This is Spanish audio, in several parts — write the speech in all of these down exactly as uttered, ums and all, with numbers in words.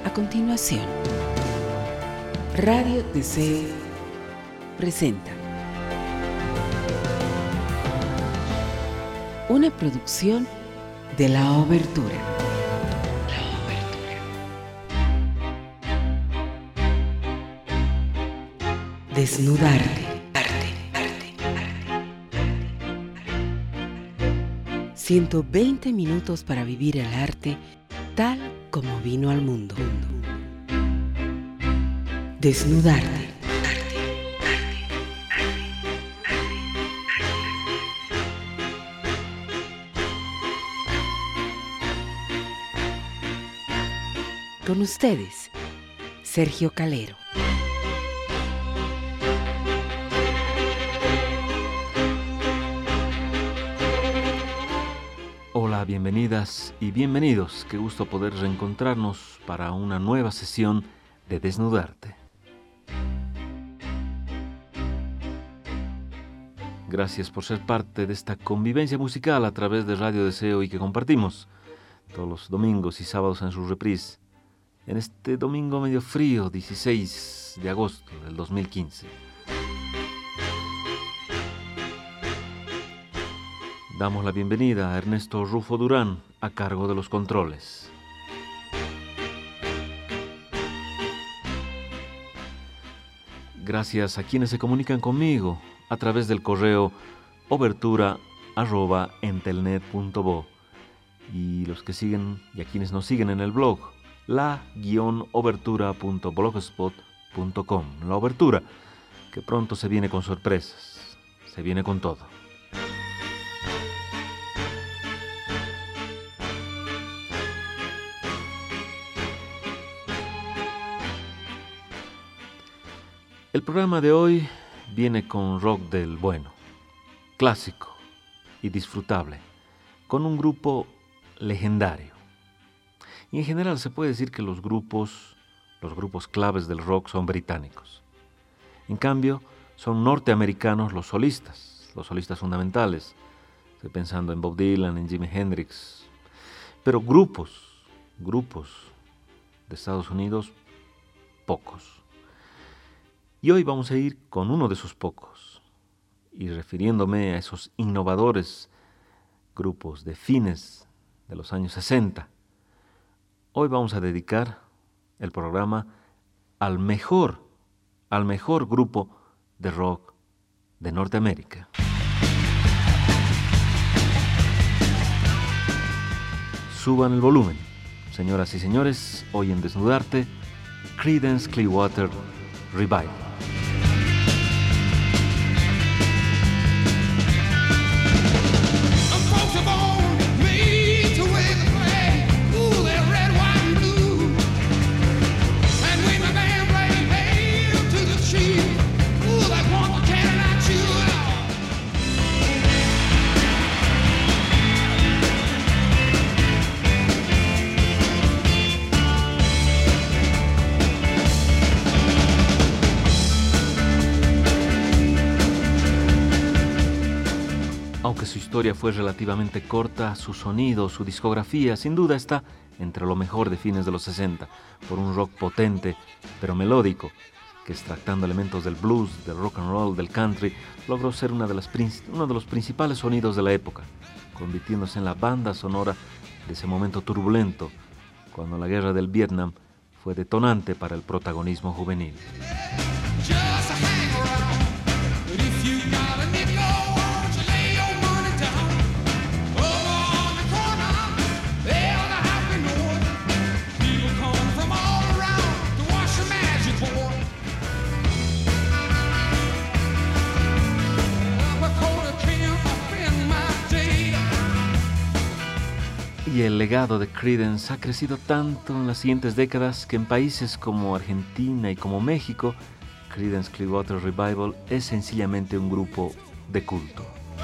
A continuación, Radio Deseo presenta una producción de La Obertura. La Obertura. Desnudarte. Arte, arte, arte. ciento veinte minutos para vivir el arte tal como vino al mundo. Desnudarte. Con ustedes, Sergio Calero. Hola, bienvenidas y bienvenidos. Qué gusto poder reencontrarnos para una nueva sesión de Desnudarte. Gracias por ser parte de esta convivencia musical a través de Radio Deseo y que compartimos todos los domingos y sábados en su reprise. En este domingo medio frío, dieciséis de agosto del dos mil quince. Damos la bienvenida a Ernesto Rufo Durán, a cargo de los controles. Gracias a quienes se comunican conmigo a través del correo obertura arroba entelnet punto bo y los que siguen y a quienes nos siguen en el blog la obertura punto blogspot punto com. La Obertura, que pronto se viene con sorpresas, se viene con todo. El programa de hoy viene con rock del bueno, clásico y disfrutable, con un grupo legendario. Y en general se puede decir que los grupos, los grupos claves del rock son británicos. En cambio, son norteamericanos los solistas, los solistas fundamentales. Estoy pensando en Bob Dylan, en Jimi Hendrix. Pero grupos, grupos de Estados Unidos, pocos. Y hoy vamos a ir con uno de esos pocos. Y refiriéndome a esos innovadores grupos de fines de los años sesenta, hoy vamos a dedicar el programa al mejor, al mejor grupo de rock de Norteamérica. Suban el volumen, señoras y señores, hoy en Desnudarte, Creedence Clearwater Revival. Su historia fue relativamente corta, su sonido, su discografía, sin duda está entre lo mejor de fines de los sesenta, por un rock potente, pero melódico, que extractando elementos del blues, del rock and roll, del country, logró ser una de las, uno de los principales sonidos de la época, convirtiéndose en la banda sonora de ese momento turbulento, cuando la guerra del Vietnam fue detonante para el protagonismo juvenil. Y el legado de Creedence ha crecido tanto en las siguientes décadas que en países como Argentina y como México, Creedence Clearwater Revival es sencillamente un grupo de culto.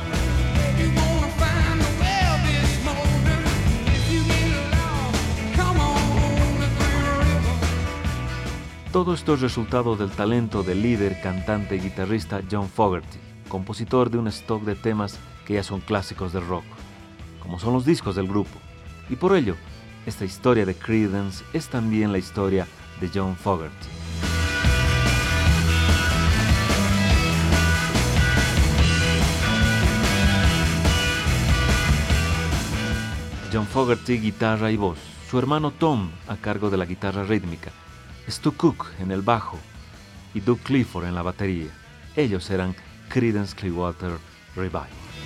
Todo esto es resultado del talento del líder, cantante y guitarrista John Fogerty, compositor de un stock de temas que ya son clásicos del rock, como son los discos del grupo. Y por ello, Esta historia de Creedence es también la historia de John Fogerty. John Fogerty, guitarra y voz. Su hermano Tom a cargo de la guitarra rítmica. Stu Cook en el bajo y Doug Clifford en la batería. Ellos eran Creedence Clearwater Revival.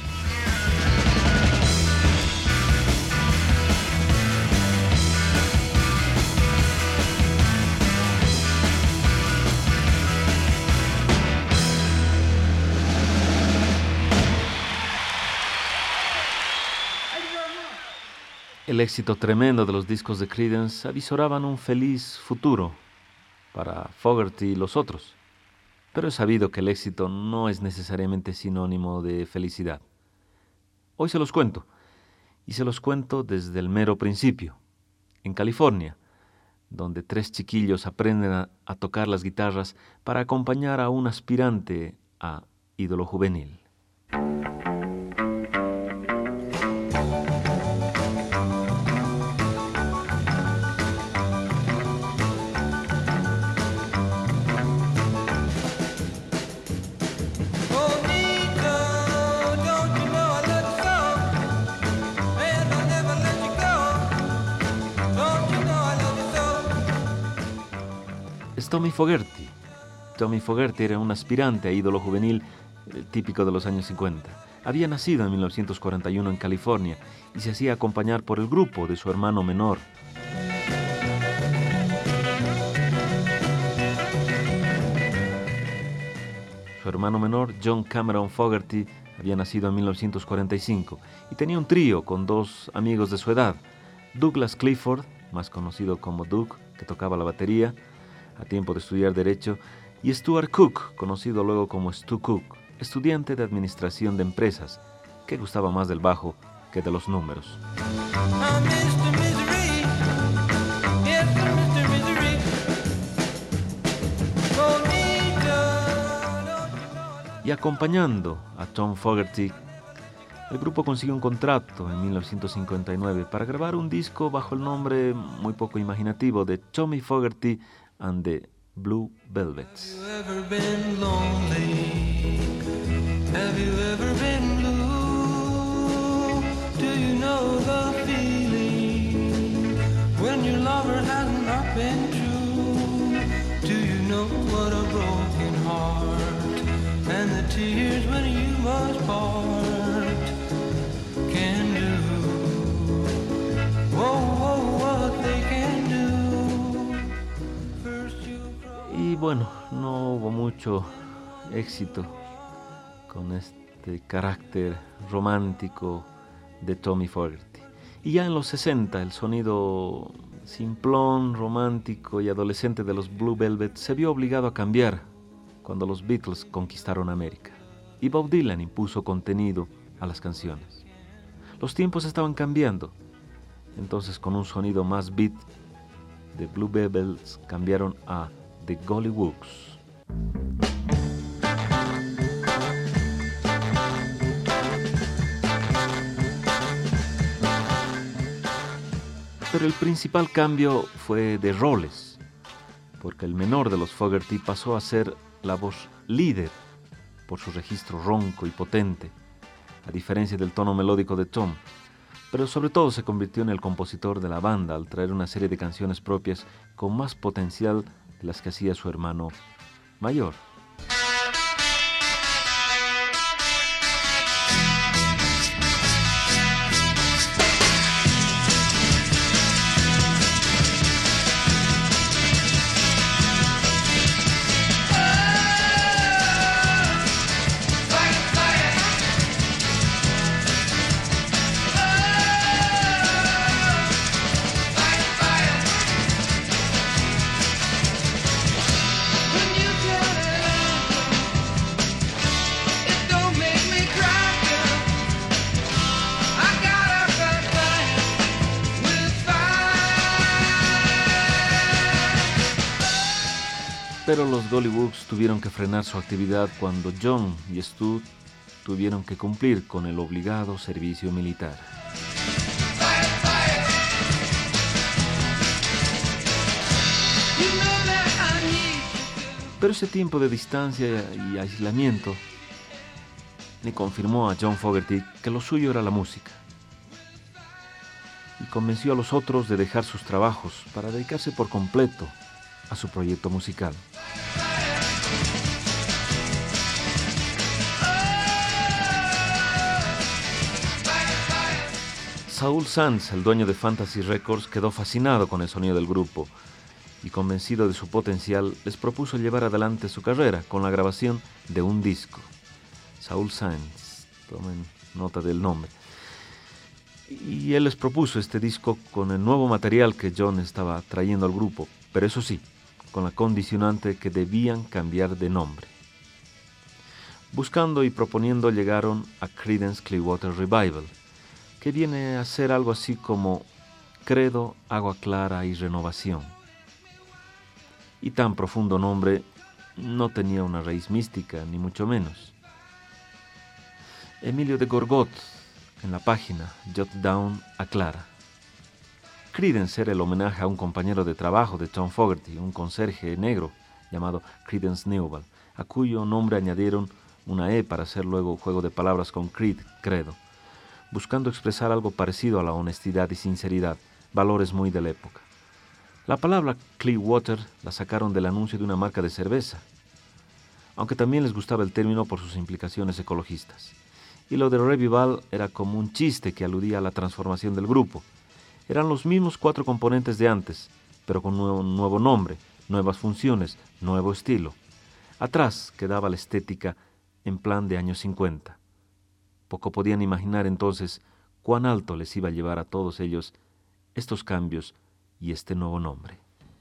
El éxito tremendo de los discos de Creedence avisoraban un feliz futuro para Fogerty y los otros. Pero es sabido que el éxito no es necesariamente sinónimo de felicidad. Hoy se los cuento, y se los cuento desde el mero principio. En California, donde tres chiquillos aprenden a, a tocar las guitarras para acompañar a un aspirante a ídolo juvenil. Es Tommy Fogerty. Tommy Fogerty era un aspirante a ídolo juvenil eh, típico de los años cincuenta. Había nacido en mil novecientos cuarenta y uno en California y se hacía acompañar por el grupo de su hermano menor. Su hermano menor, John Cameron Fogerty, había nacido en mil novecientos cuarenta y cinco y tenía un trío con dos amigos de su edad, Douglas Clifford, más conocido como Doug, que tocaba la batería a tiempo de estudiar Derecho, y Stuart Cook, conocido luego como Stu Cook, estudiante de Administración de Empresas, que gustaba más del bajo que de los números. Y acompañando a Tom Fogerty, el grupo consiguió un contrato en mil novecientos cincuenta y nueve para grabar un disco bajo el nombre muy poco imaginativo de Tommy Fogerty and the Blue Velvets. Have you ever been lonely? Have you ever been blue? Do you know the feeling when your lover has not been true? Do you know what a broken heart and the tears when you must part can do? Whoa, whoa, what they can do. Y bueno, no hubo mucho éxito con este carácter romántico de Tommy Fogerty. Y ya en los sesenta, el sonido simplón, romántico y adolescente de los Blue Velvet se vio obligado a cambiar cuando los Beatles conquistaron América y Bob Dylan impuso contenido a las canciones. Los tiempos estaban cambiando, entonces con un sonido más beat, The Blue Velvets cambiaron a The Gollywoods. Pero el principal cambio fue de roles, porque el menor de los Fogerty pasó a ser la voz líder por su registro ronco y potente, a diferencia del tono melódico de Tom, pero sobre todo se convirtió en el compositor de la banda al traer una serie de canciones propias con más potencial de las que hacía su hermano mayor. Pero los Gollywoods tuvieron que frenar su actividad cuando John y Stu tuvieron que cumplir con el obligado servicio militar. Pero ese tiempo de distancia y aislamiento le confirmó a John Fogerty que lo suyo era la música y convenció a los otros de dejar sus trabajos para dedicarse por completo a su proyecto musical. Saul Sands, el dueño de Fantasy Records, quedó fascinado con el sonido del grupo y, convencido de su potencial, les propuso llevar adelante su carrera con la grabación de un disco. Saul Sands, tomen nota del nombre. Y él les propuso este disco con el nuevo material que John estaba trayendo al grupo, pero eso sí, con la condicionante que debían cambiar de nombre. Buscando y proponiendo llegaron a Creedence Clearwater Revival, que viene a ser algo así como Credo, Agua Clara y Renovación. Y tan profundo nombre no tenía una raíz mística, ni mucho menos. Emilio de Gorgot, en la página Jot Down, aclara: Creedence era el homenaje a un compañero de trabajo de John Fogerty, un conserje negro llamado Creedence Newell, a cuyo nombre añadieron una E para hacer luego juego de palabras con Creed, credo, buscando expresar algo parecido a la honestidad y sinceridad, valores muy de la época. La palabra Clearwater la sacaron del anuncio de una marca de cerveza, aunque también les gustaba el término por sus implicaciones ecologistas. Y lo de Revival era como un chiste que aludía a la transformación del grupo. Eran los mismos cuatro componentes de antes, pero con un nuevo nombre, nuevas funciones, nuevo estilo. Atrás quedaba la estética en plan de años cincuenta. Poco podían imaginar entonces cuán alto les iba a llevar a todos ellos estos cambios y este nuevo nombre.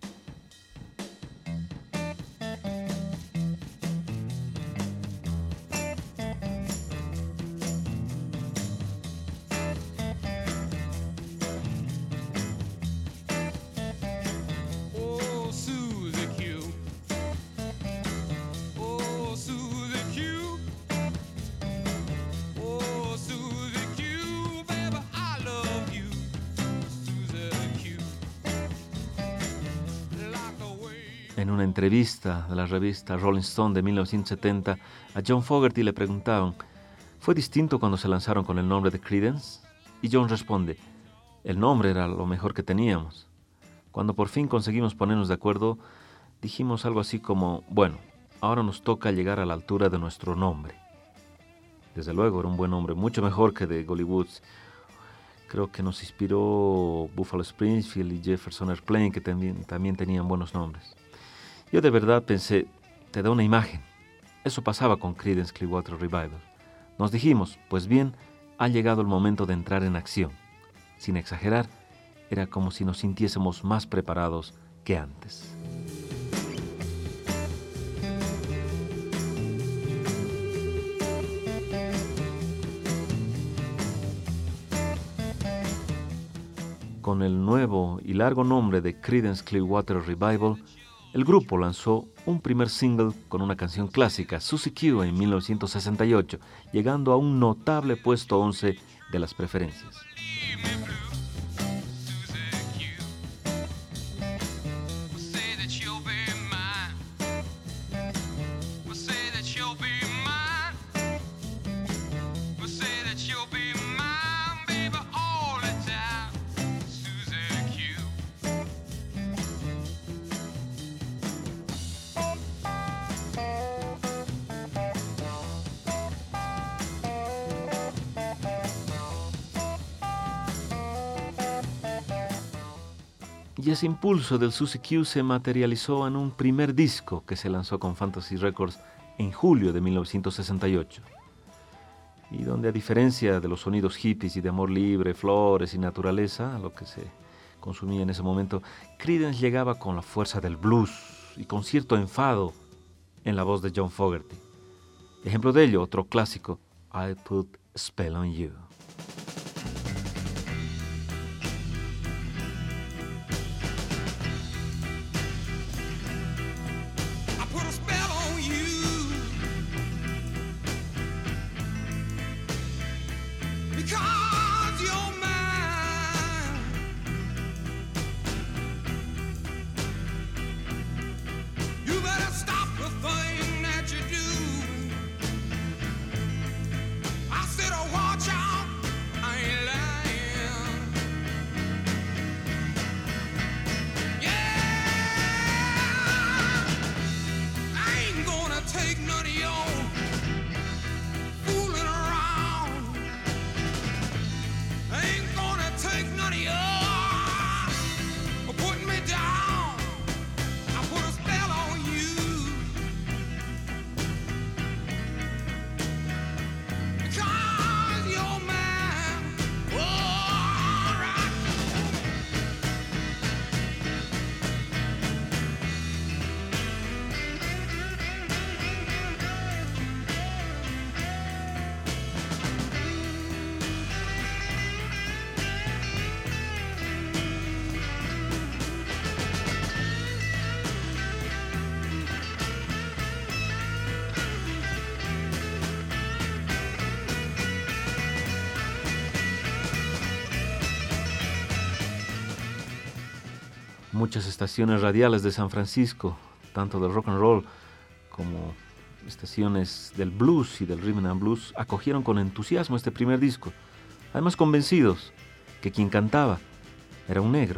En una entrevista de la revista Rolling Stone de mil novecientos setenta, a John Fogerty le preguntaban: ¿fue distinto cuando se lanzaron con el nombre de Creedence? Y John responde: el nombre era lo mejor que teníamos. Cuando por fin conseguimos ponernos de acuerdo, dijimos algo así como: bueno, ahora nos toca llegar a la altura de nuestro nombre. Desde luego era un buen nombre, mucho mejor que de Golly Woods. Creo que nos inspiró Buffalo Springfield y Jefferson Airplane, que también, también tenían buenos nombres. Yo de verdad pensé, te da una imagen. Eso pasaba con Creedence Clearwater Revival. Nos dijimos, pues bien, ha llegado el momento de entrar en acción. Sin exagerar, era como si nos sintiésemos más preparados que antes. Con el nuevo y largo nombre de Creedence Clearwater Revival, el grupo lanzó un primer single con una canción clásica, Susie Q, en mil novecientos sesenta y ocho, llegando a un notable puesto once de las preferencias. Y ese impulso del Susie Q se materializó en un primer disco que se lanzó con Fantasy Records en julio de mil novecientos sesenta y ocho. Y donde, a diferencia de los sonidos hippies y de amor libre, flores y naturaleza, lo que se consumía en ese momento, Creedence llegaba con la fuerza del blues y con cierto enfado en la voz de John Fogerty. Ejemplo de ello, otro clásico, I Put a Spell on You. Stop the Muchas estaciones radiales de San Francisco, tanto del rock and roll como estaciones del blues y del rhythm and blues, acogieron con entusiasmo este primer disco, además convencidos que quien cantaba era un negro.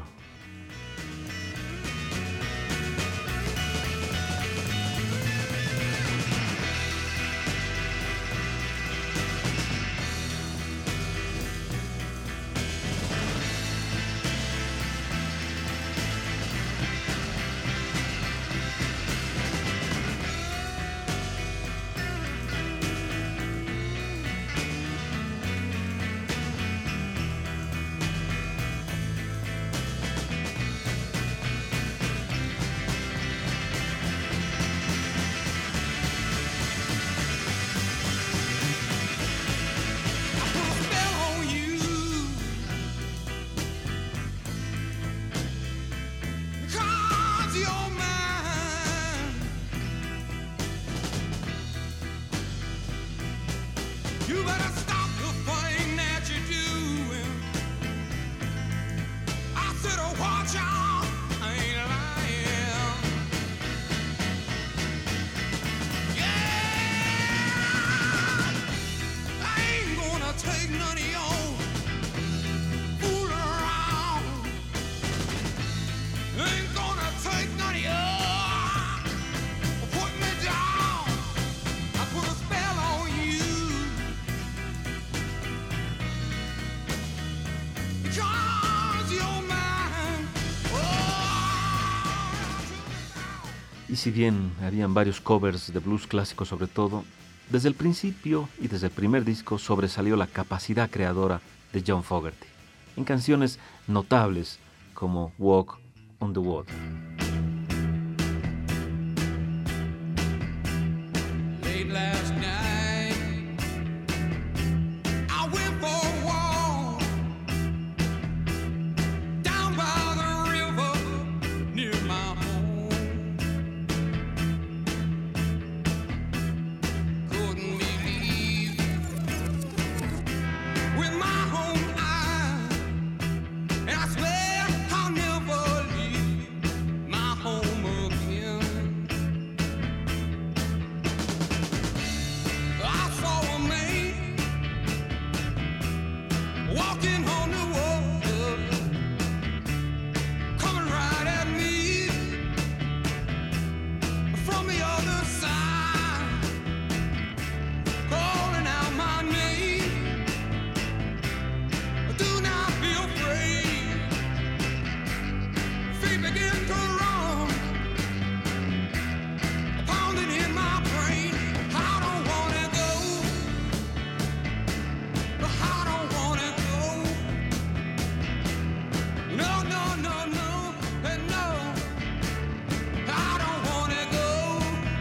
Y si bien habían varios covers de blues clásico sobre todo, desde el principio y desde el primer disco sobresalió la capacidad creadora de John Fogerty, en canciones notables como Walk on the Water. Late last night, I went for a walk down by the river near my home. Couldn't believe with my own eyes, and I swear I'll never leave my home again. I saw a man walking on the water, coming right at me from the other side, calling out my name. Do not be afraid. Feet begin to run, pounding in my brain. I don't wanna go. I don't wanna go. No, no, no, no, and no. I don't wanna go.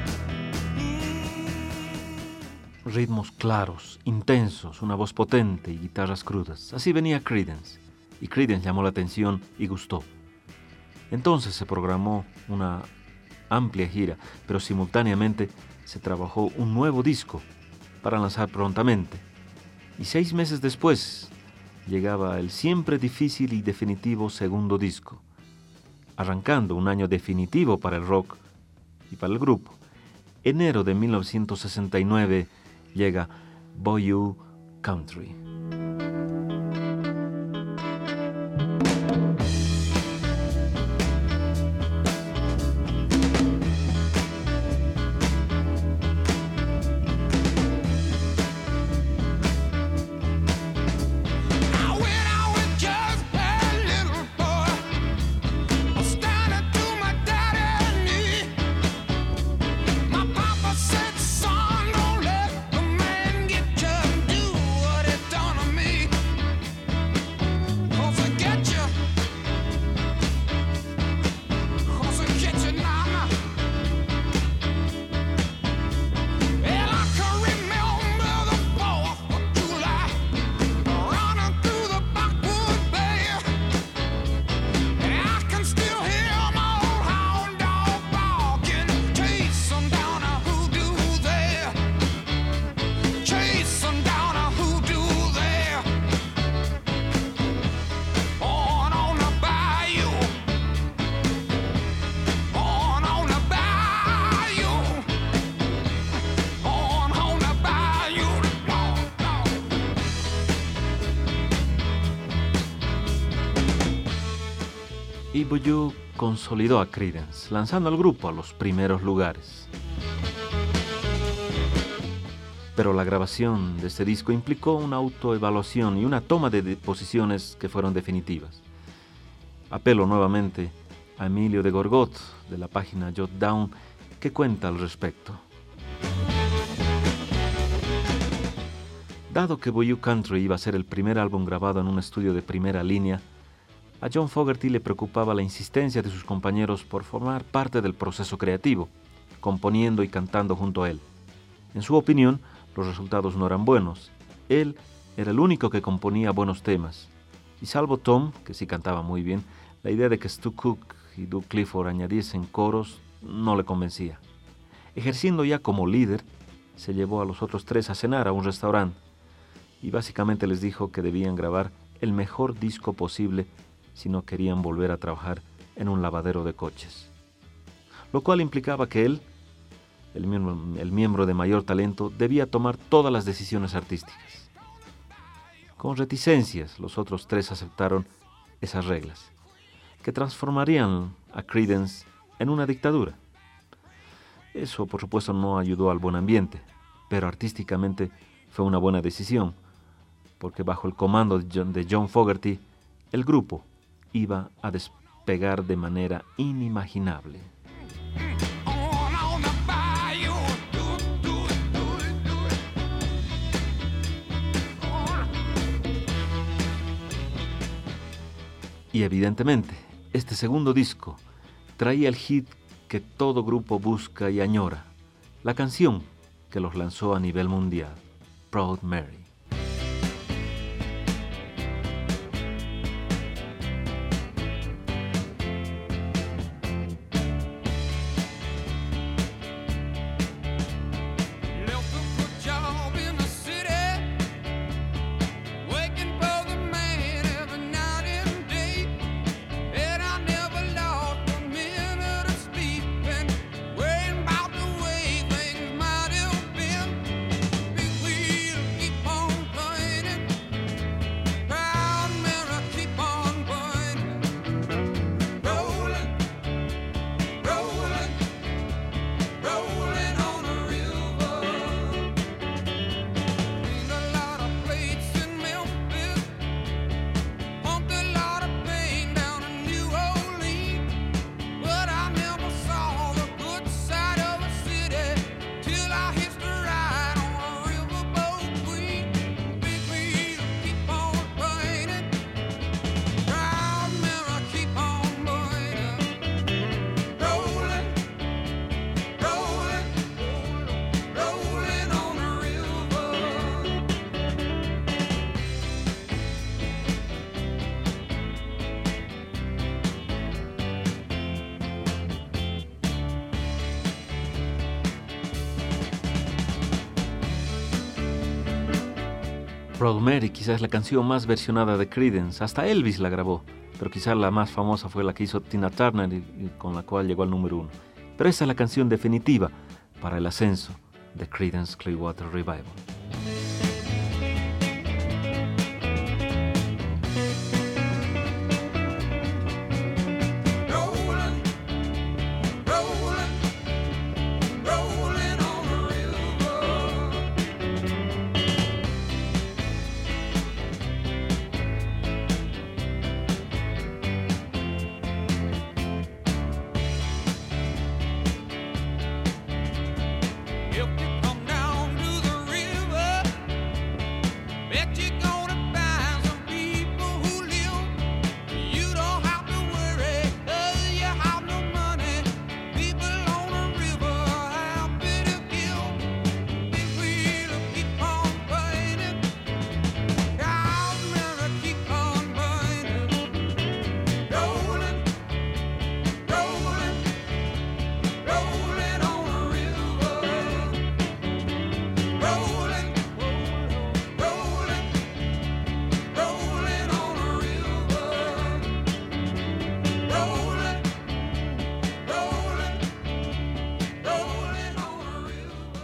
Mm. Ritmos claros, intensos, una voz potente y guitarras crudas. Así venía Creedence, y Creedence llamó la atención y gustó. Entonces se programó una amplia gira, pero simultáneamente se trabajó un nuevo disco para lanzar prontamente. Y seis meses después llegaba el siempre difícil y definitivo segundo disco, arrancando un año definitivo para el rock y para el grupo. Enero de mil novecientos sesenta y nueve llega Bayou Country. I went out with just a little boy, standing to my daddy knee. My papa said, son, don't let the man get you, do what he don't y Boyou consolidó a Creedence, lanzando al grupo a los primeros lugares. Pero la grabación de este disco implicó una autoevaluación y una toma de posiciones que fueron definitivas. Apelo nuevamente a Emilio de Gorgot, de la página Jot Down, que cuenta al respecto. Dado que Boyou Country iba a ser el primer álbum grabado en un estudio de primera línea, a John Fogerty le preocupaba la insistencia de sus compañeros por formar parte del proceso creativo, componiendo y cantando junto a él. En su opinión, los resultados no eran buenos. Él era el único que componía buenos temas. Y salvo Tom, que sí cantaba muy bien, la idea de que Stu Cook y Doug Clifford añadiesen coros no le convencía. Ejerciendo ya como líder, se llevó a los otros tres a cenar a un restaurante y básicamente les dijo que debían grabar el mejor disco posible si no querían volver a trabajar en un lavadero de coches. Lo cual implicaba que él, el miembro, el miembro de mayor talento, debía tomar todas las decisiones artísticas. Con reticencias, los otros tres aceptaron esas reglas, que transformarían a Creedence en una dictadura. Eso, por supuesto, no ayudó al buen ambiente, pero artísticamente fue una buena decisión, porque bajo el comando de John, de John Fogerty, el grupo iba a despegar de manera inimaginable. Y evidentemente, este segundo disco traía el hit que todo grupo busca y añora, la canción que los lanzó a nivel mundial, Proud Mary. Proud Mary quizás es la canción más versionada de Creedence, hasta Elvis la grabó, pero quizás la más famosa fue la que hizo Tina Turner y, y con la cual llegó al número uno. Pero esa es la canción definitiva para el ascenso de Creedence Clearwater Revival.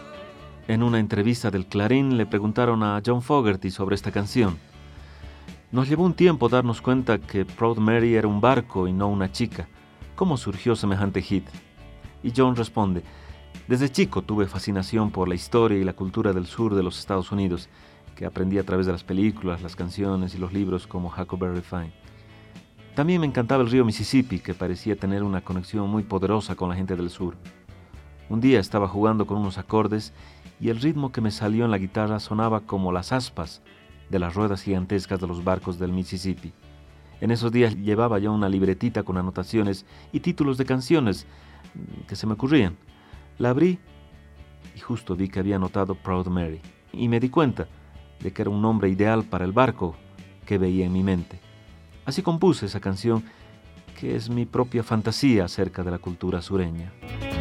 En una entrevista del Clarín le preguntaron a John Fogerty sobre esta canción Nos llevó un tiempo darnos cuenta que Proud Mary era un barco y no una chica. ¿Cómo surgió semejante hit? Y John responde: desde chico tuve fascinación por la historia y la cultura del sur de los Estados Unidos, que aprendí a través de las películas, las canciones y los libros como Huckleberry Finn. También me encantaba el río Mississippi, que parecía tener una conexión muy poderosa con la gente del sur. Un día estaba jugando con unos acordes y el ritmo que me salió en la guitarra sonaba como las aspas de las ruedas gigantescas de los barcos del Mississippi. En esos días llevaba yo una libretita con anotaciones y títulos de canciones que se me ocurrían. La abrí y justo vi que había anotado Proud Mary, y me di cuenta de que era un nombre ideal para el barco que veía en mi mente. Así compuse esa canción, que es mi propia fantasía acerca de la cultura sureña.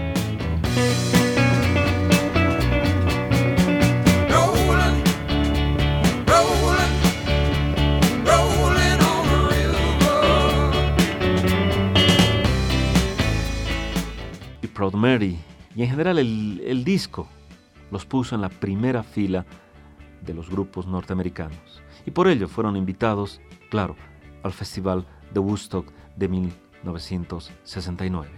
Y Proud Mary, y en general el, el disco, los puso en la primera fila de los grupos norteamericanos. Y por ello fueron invitados, claro, al Festival de Woodstock de mil novecientos sesenta y nueve.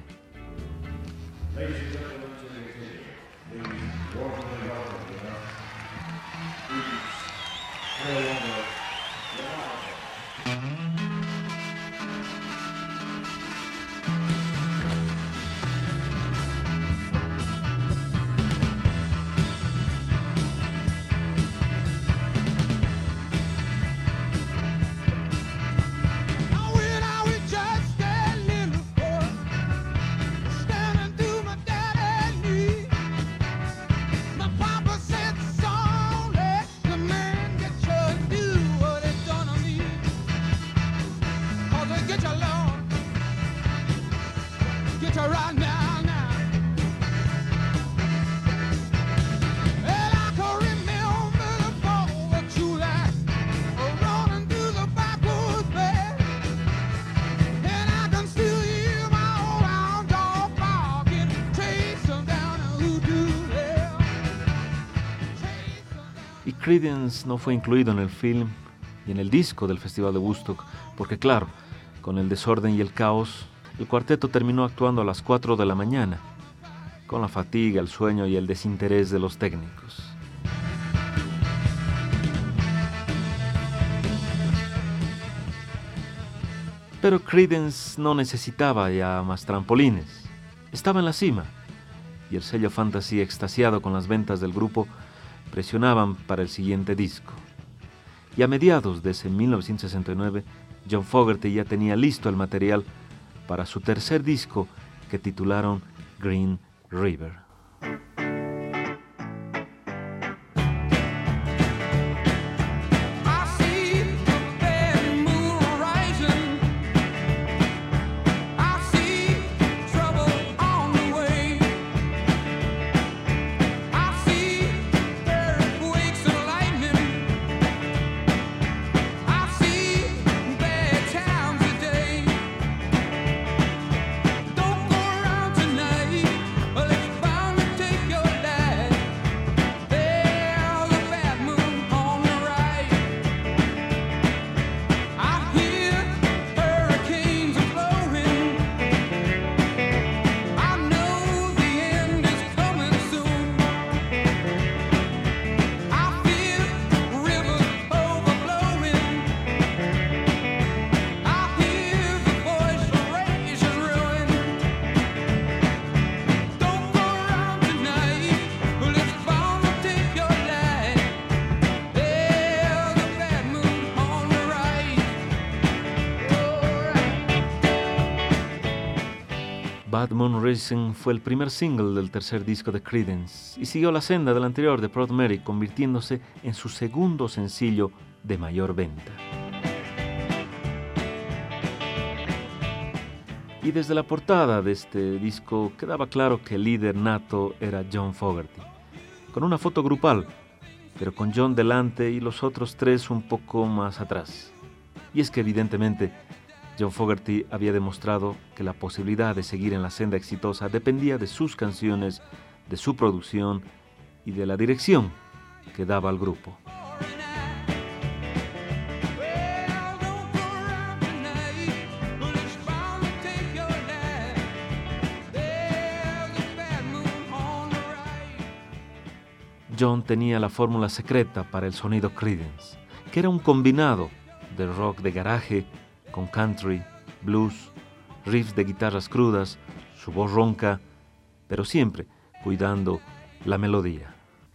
Creedence no fue incluido en el film y en el disco del Festival de Woodstock porque, claro, con el desorden y el caos, el cuarteto terminó actuando a las cuatro de la mañana, con la fatiga, el sueño y el desinterés de los técnicos. Pero Creedence no necesitaba ya más trampolines. Estaba en la cima, y el sello Fantasy, extasiado con las ventas del grupo, presionaban para el siguiente disco. Y a mediados de ese mil novecientos sesenta y nueve, John Fogerty ya tenía listo el material para su tercer disco, que titularon Green River. Bad Moon Rising fue el primer single del tercer disco de Creedence y siguió la senda del anterior de Proud Mary, convirtiéndose en su segundo sencillo de mayor venta. Y desde la portada de este disco quedaba claro que el líder nato era John Fogerty, con una foto grupal, pero con John delante y los otros tres un poco más atrás. Y es que evidentemente John Fogerty había demostrado que la posibilidad de seguir en la senda exitosa dependía de sus canciones, de su producción y de la dirección que daba al grupo. John tenía la fórmula secreta para el sonido Creedence, que era un combinado de rock de garaje con country, blues, riffs de guitarras crudas, su voz ronca, pero siempre cuidando la melodía.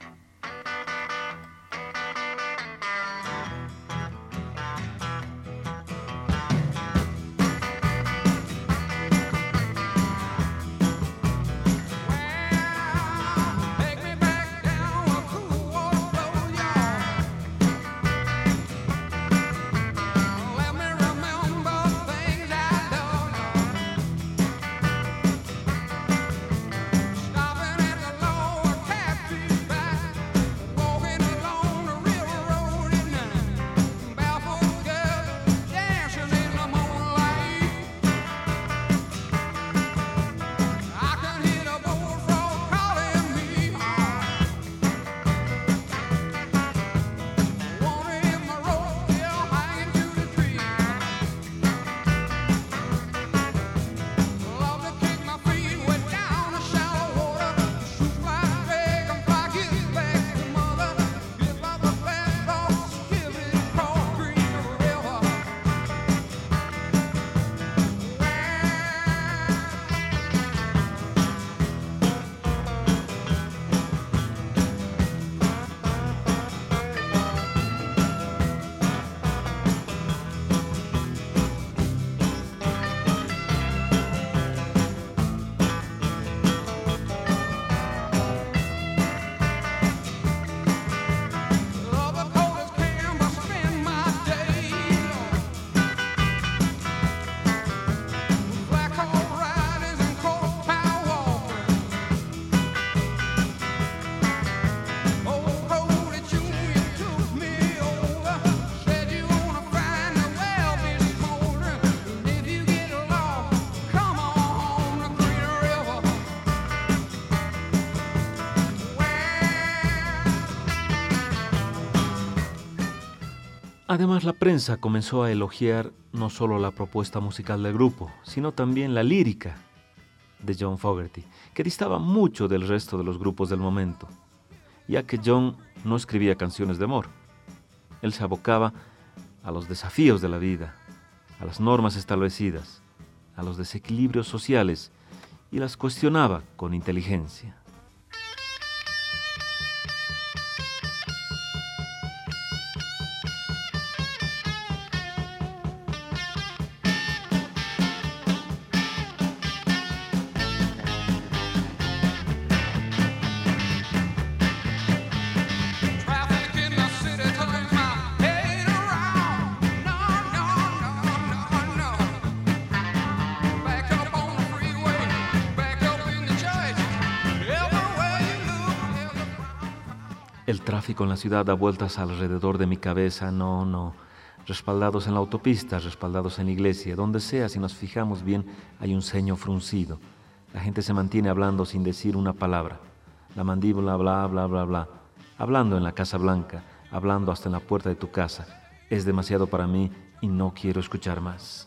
Además, la prensa comenzó a elogiar no solo la propuesta musical del grupo, sino también la lírica de John Fogerty, que distaba mucho del resto de los grupos del momento, ya que John no escribía canciones de amor. Él se abocaba a los desafíos de la vida, a las normas establecidas, a los desequilibrios sociales, y las cuestionaba con inteligencia. El tráfico en la ciudad da vueltas alrededor de mi cabeza, no, no. Respaldados en la autopista, respaldados en la iglesia, donde sea, si nos fijamos bien, hay un ceño fruncido. La gente se mantiene hablando sin decir una palabra. La mandíbula, bla, bla, bla, bla. Hablando en la Casa Blanca, hablando hasta en la puerta de tu casa. Es demasiado para mí y no quiero escuchar más.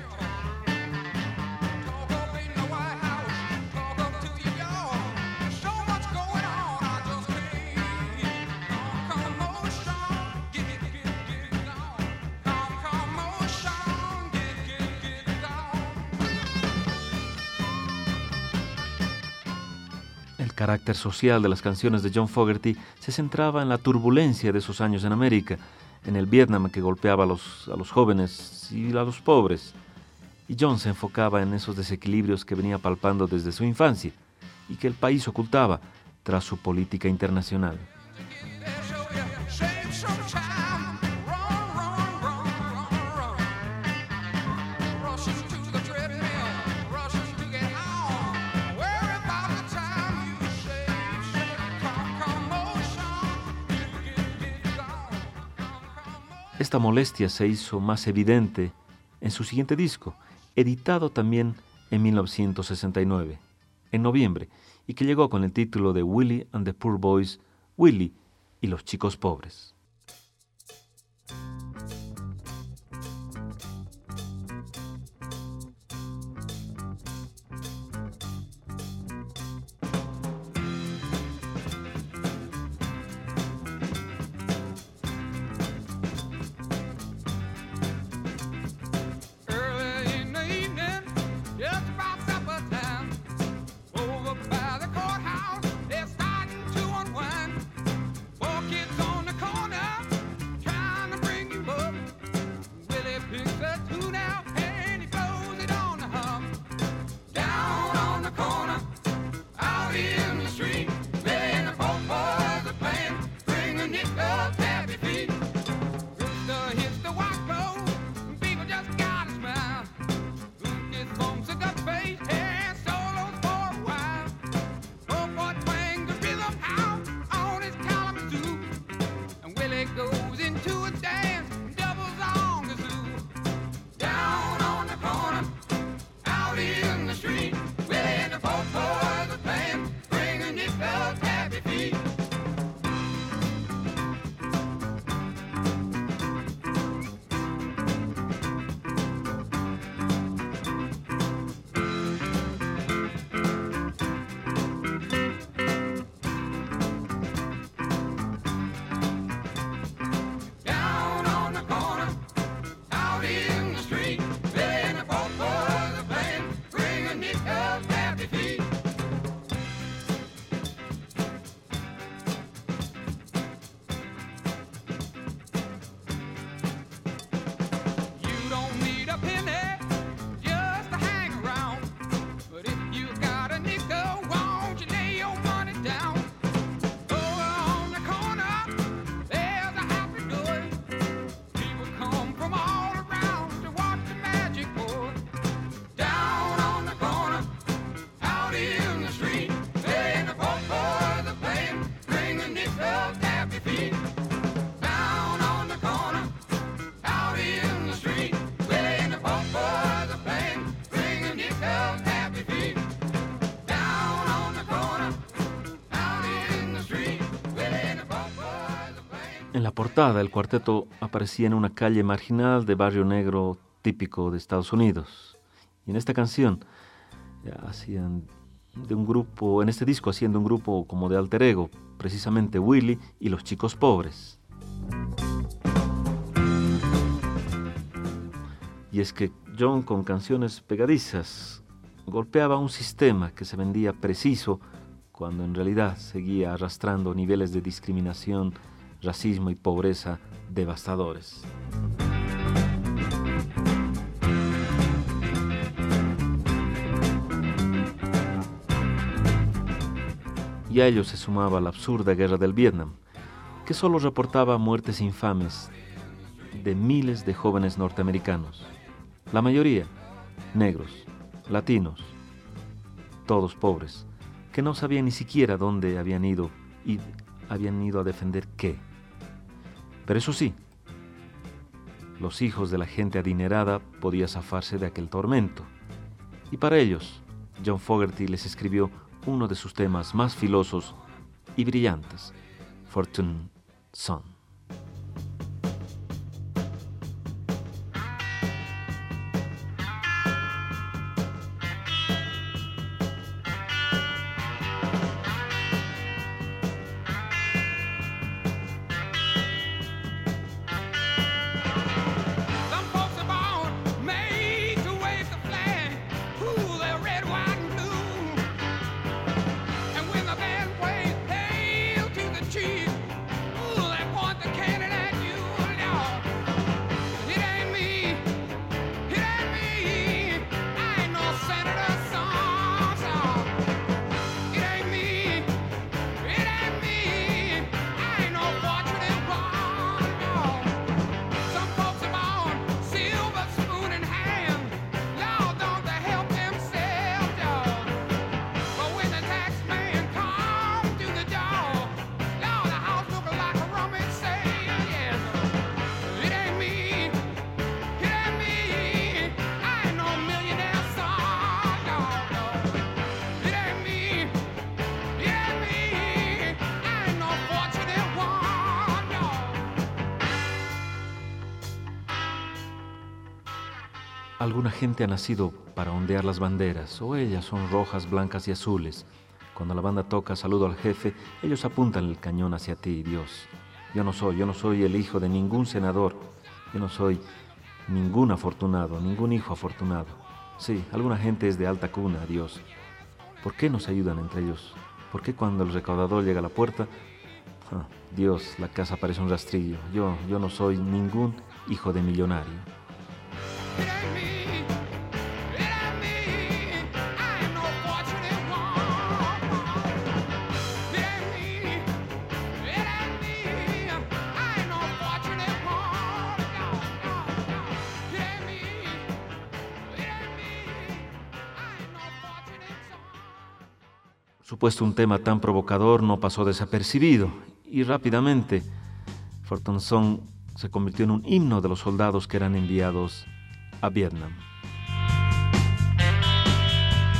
El carácter social de las canciones de John Fogerty se centraba en la turbulencia de esos años en América, en el Vietnam que golpeaba a los, a los jóvenes y a los pobres. Y John se enfocaba en esos desequilibrios que venía palpando desde su infancia y que el país ocultaba tras su política internacional. Esta molestia se hizo más evidente en su siguiente disco, editado también en mil novecientos sesenta y nueve, en noviembre, y que llegó con el título de Willie and the Poor Boys, Willie y los chicos pobres. the street, Willie and the four boys are playing, bringing nickel happy feet. En la portada, el cuarteto aparecía en una calle marginal de barrio negro típico de Estados Unidos. Y en esta canción ya hacían de un grupo, en este disco hacían de un grupo como de alter ego, precisamente Willie y los Chicos Pobres. Y es que John, con canciones pegadizas, golpeaba un sistema que se vendía preciso cuando en realidad seguía arrastrando niveles de discriminación, racismo y pobreza devastadores. Y a ello se sumaba la absurda guerra del Vietnam, que solo reportaba muertes infames de miles de jóvenes norteamericanos, la mayoría negros, latinos, todos pobres, que no sabían ni siquiera dónde habían ido y habían ido a defender qué. Pero eso sí, los hijos de la gente adinerada podían zafarse de aquel tormento. Y para ellos, John Fogerty les escribió uno de sus temas más filosos y brillantes, Fortune Son. Alguna gente ha nacido para ondear las banderas, o ellas son rojas, blancas y azules. Cuando la banda toca Saludo al Jefe, ellos apuntan el cañón hacia ti, Dios. Yo no soy, yo no soy el hijo de ningún senador. Yo no soy ningún afortunado, ningún hijo afortunado. Sí, alguna gente es de alta cuna, Dios. ¿Por qué no se ayudan entre ellos? ¿Por qué cuando el recaudador llega a la puerta, ah, Dios, la casa parece un rastrillo? Yo, yo no soy ningún hijo de millonario. Supuesto un tema tan provocador no pasó desapercibido y rápidamente Fortune Son se convirtió en un himno de los soldados que eran enviados a Vietnam.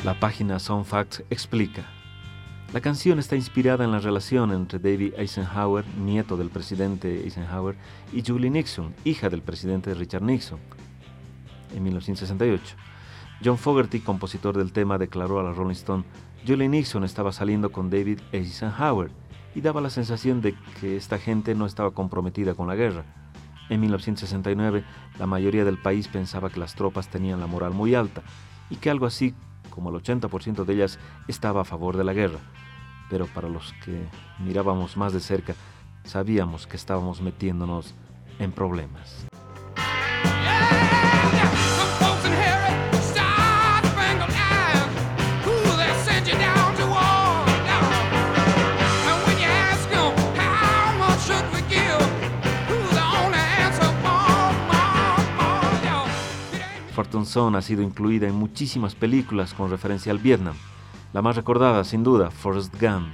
La página Soundfacts explica: la canción está inspirada en la relación entre David Eisenhower, nieto del presidente Eisenhower, y Julie Nixon, hija del presidente Richard Nixon. En mil novecientos sesenta y ocho, John Fogerty, compositor del tema, declaró a la Rolling Stone: Julie Nixon estaba saliendo con David Eisenhower y daba la sensación de que esta gente no estaba comprometida con la guerra. En mil novecientos sesenta y nueve, la mayoría del país pensaba que las tropas tenían la moral muy alta y que algo así como el ochenta por ciento de ellas estaba a favor de la guerra. Pero para los que mirábamos más de cerca, sabíamos que estábamos metiéndonos en problemas. Fortune Son ha sido incluida en muchísimas películas con referencia al Vietnam. La más recordada, sin duda, Forrest Gump.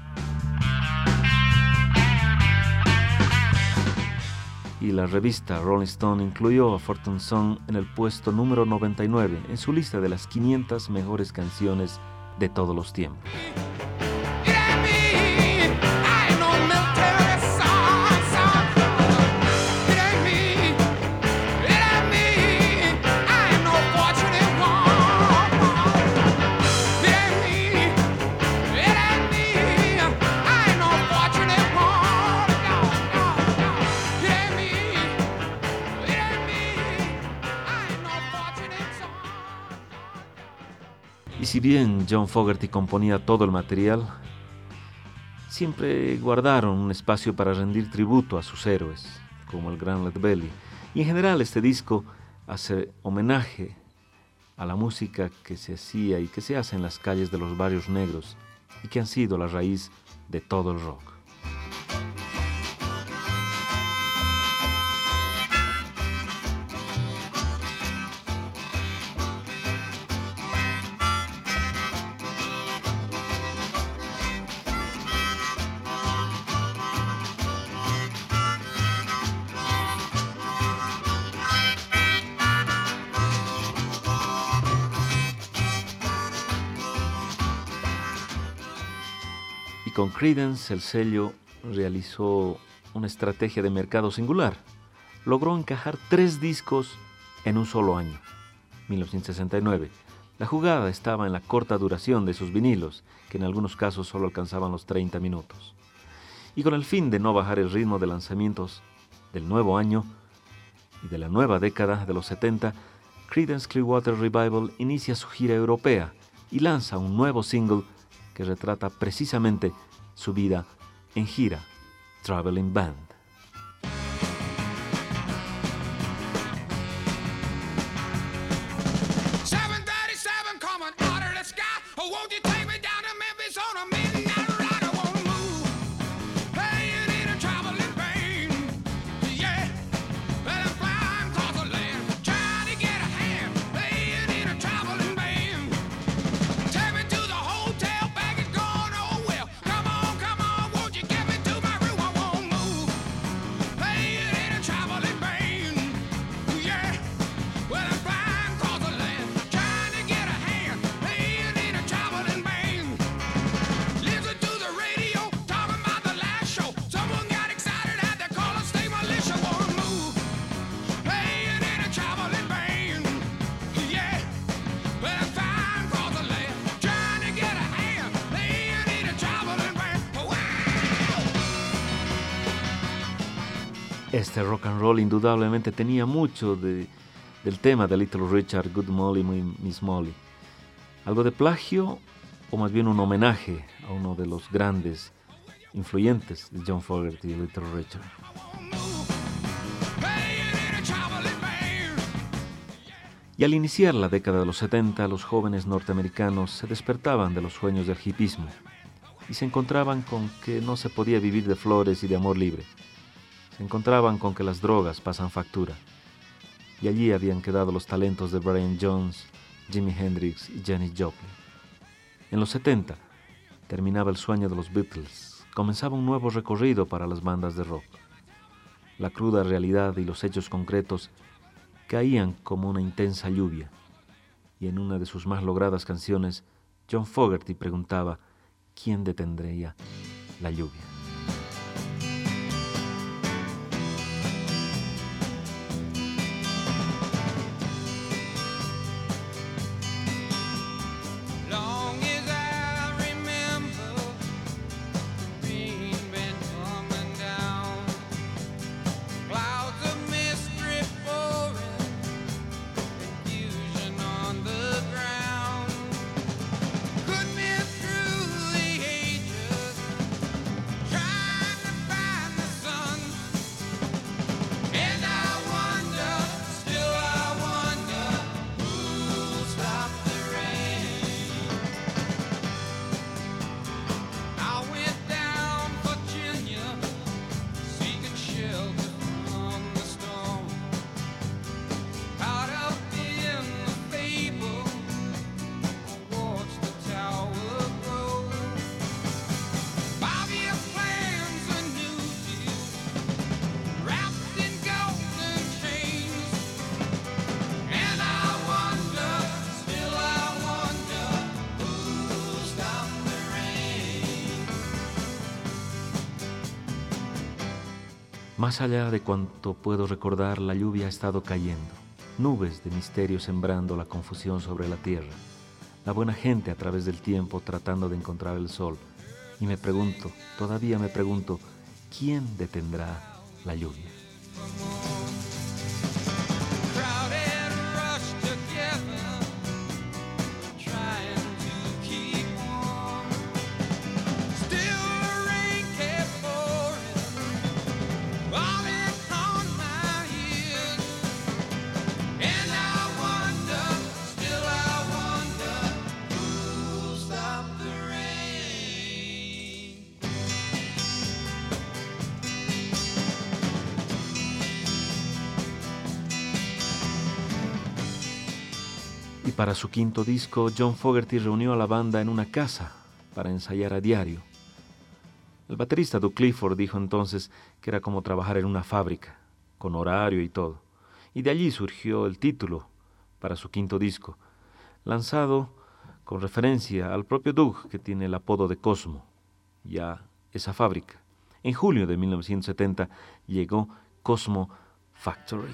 Y la revista Rolling Stone incluyó a Fortune Son en el puesto número noventa y nueve en su lista de las quinientas mejores canciones de todos los tiempos. Y si bien John Fogerty componía todo el material, siempre guardaron un espacio para rendir tributo a sus héroes, como el gran Led Belly. Y en general este disco hace homenaje a la música que se hacía y que se hace en las calles de los barrios negros y que han sido la raíz de todo el rock. Con Creedence, el sello realizó una estrategia de mercado singular. Logró encajar tres discos en un solo año, mil novecientos sesenta y nueve. La jugada estaba en la corta duración de sus vinilos, que en algunos casos solo alcanzaban los treinta minutos. Y con el fin de no bajar el ritmo de lanzamientos del nuevo año y de la nueva década de los setenta, Creedence Clearwater Revival inicia su gira europea y lanza un nuevo single que retrata precisamente su vida en gira, Traveling Band. Este rock and roll indudablemente tenía mucho de, del tema de Little Richard, Good Molly, Miss Molly. Algo de plagio o más bien un homenaje a uno de los grandes influyentes de John Fogerty y Little Richard. Y al iniciar la década de los setenta, los jóvenes norteamericanos se despertaban de los sueños del hipismo y se encontraban con que no se podía vivir de flores y de amor libre. Se encontraban con que las drogas pasan factura. Y allí habían quedado los talentos de Brian Jones, Jimi Hendrix y Janis Joplin. En los setenta terminaba el sueño de los Beatles. Comenzaba un nuevo recorrido para las bandas de rock. La cruda realidad y los hechos concretos caían como una intensa lluvia. y en una de sus más logradas canciones, John Fogerty preguntaba ¿quién detendría la lluvia? Más allá de cuanto puedo recordar, la lluvia ha estado cayendo, nubes de misterio sembrando la confusión sobre la tierra, la buena gente a través del tiempo tratando de encontrar el sol. Y me pregunto, todavía me pregunto, ¿quién detendrá la lluvia? Y para su quinto disco, John Fogerty reunió a la banda en una casa para ensayar a diario. El baterista Doug Clifford dijo entonces que era como trabajar en una fábrica, con horario y todo. Y de allí surgió el título para su quinto disco, lanzado con referencia al propio Doug, que tiene el apodo de Cosmo, ya esa fábrica. En julio de mil novecientos setenta llegó Cosmo Factory.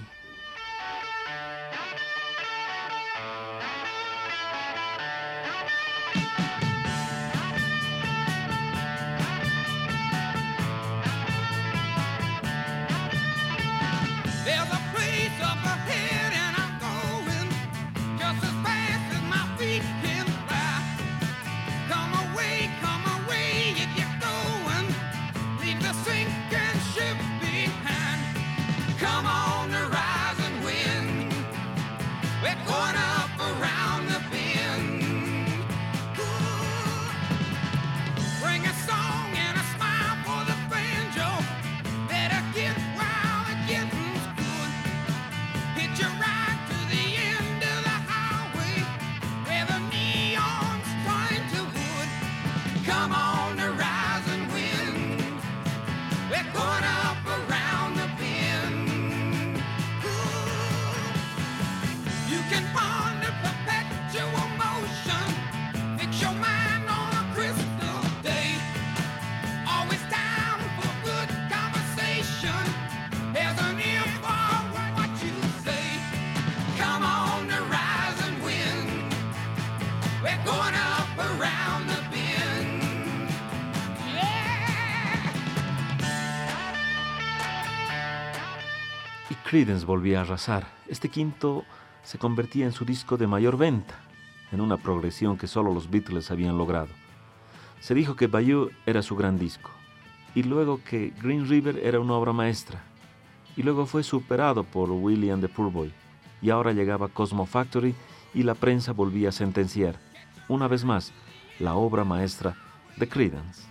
Creedence volvía a arrasar. Este quinto se convertía en su disco de mayor venta, en una progresión que solo los Beatles habían logrado. Se dijo que Bayou era su gran disco, y luego que Green River era una obra maestra, y luego fue superado por Willie and the Poor Boy, y ahora llegaba Cosmo Factory y la prensa volvía a sentenciar, una vez más, la obra maestra de Creedence.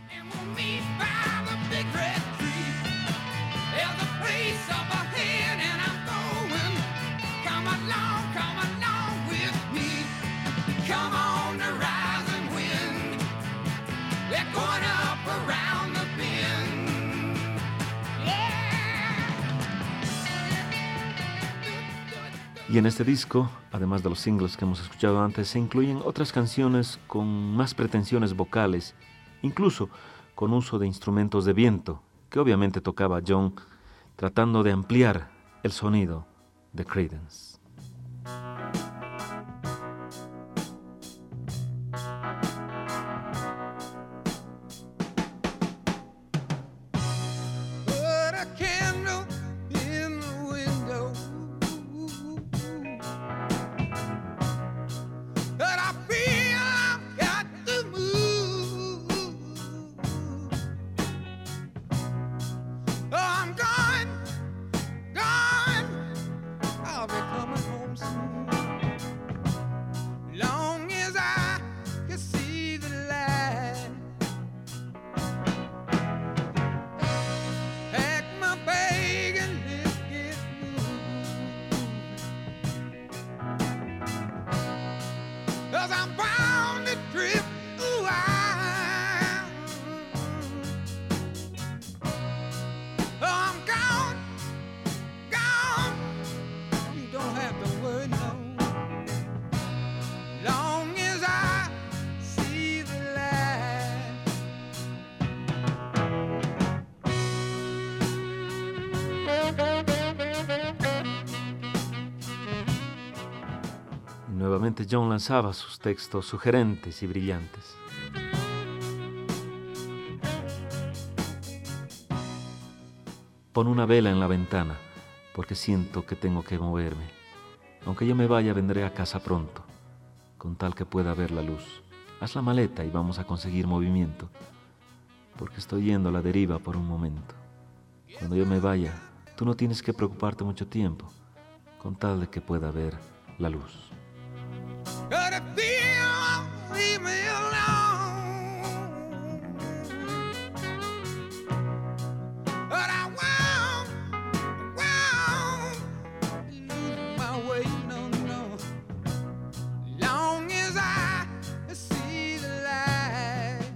Y en este disco, además de los singles que hemos escuchado antes, se incluyen otras canciones con más pretensiones vocales, incluso con uso de instrumentos de viento, que obviamente tocaba John, tratando de ampliar el sonido de Creedence. Nuevamente John lanzaba sus textos sugerentes y brillantes. Pon una vela en la ventana, porque siento que tengo que moverme. Aunque yo me vaya, vendré a casa pronto, con tal que pueda ver la luz. Haz la maleta y vamos a conseguir movimiento, porque estoy yendo a la deriva por un momento. Cuando yo me vaya, tú no tienes que preocuparte mucho tiempo, con tal de que pueda ver la luz. But if you won't leave me alone, but I won't, won't lose my way, no, no. Long as I see the light.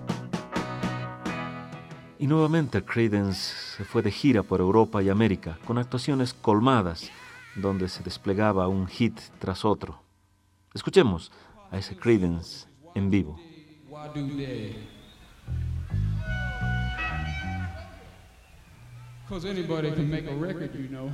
Y nuevamente Creedence se fue de gira por Europa y América, con actuaciones colmadas, donde se desplegaba un hit tras otro. Escuchemos a ese Creedence en vivo. Because anybody can make a record, you know.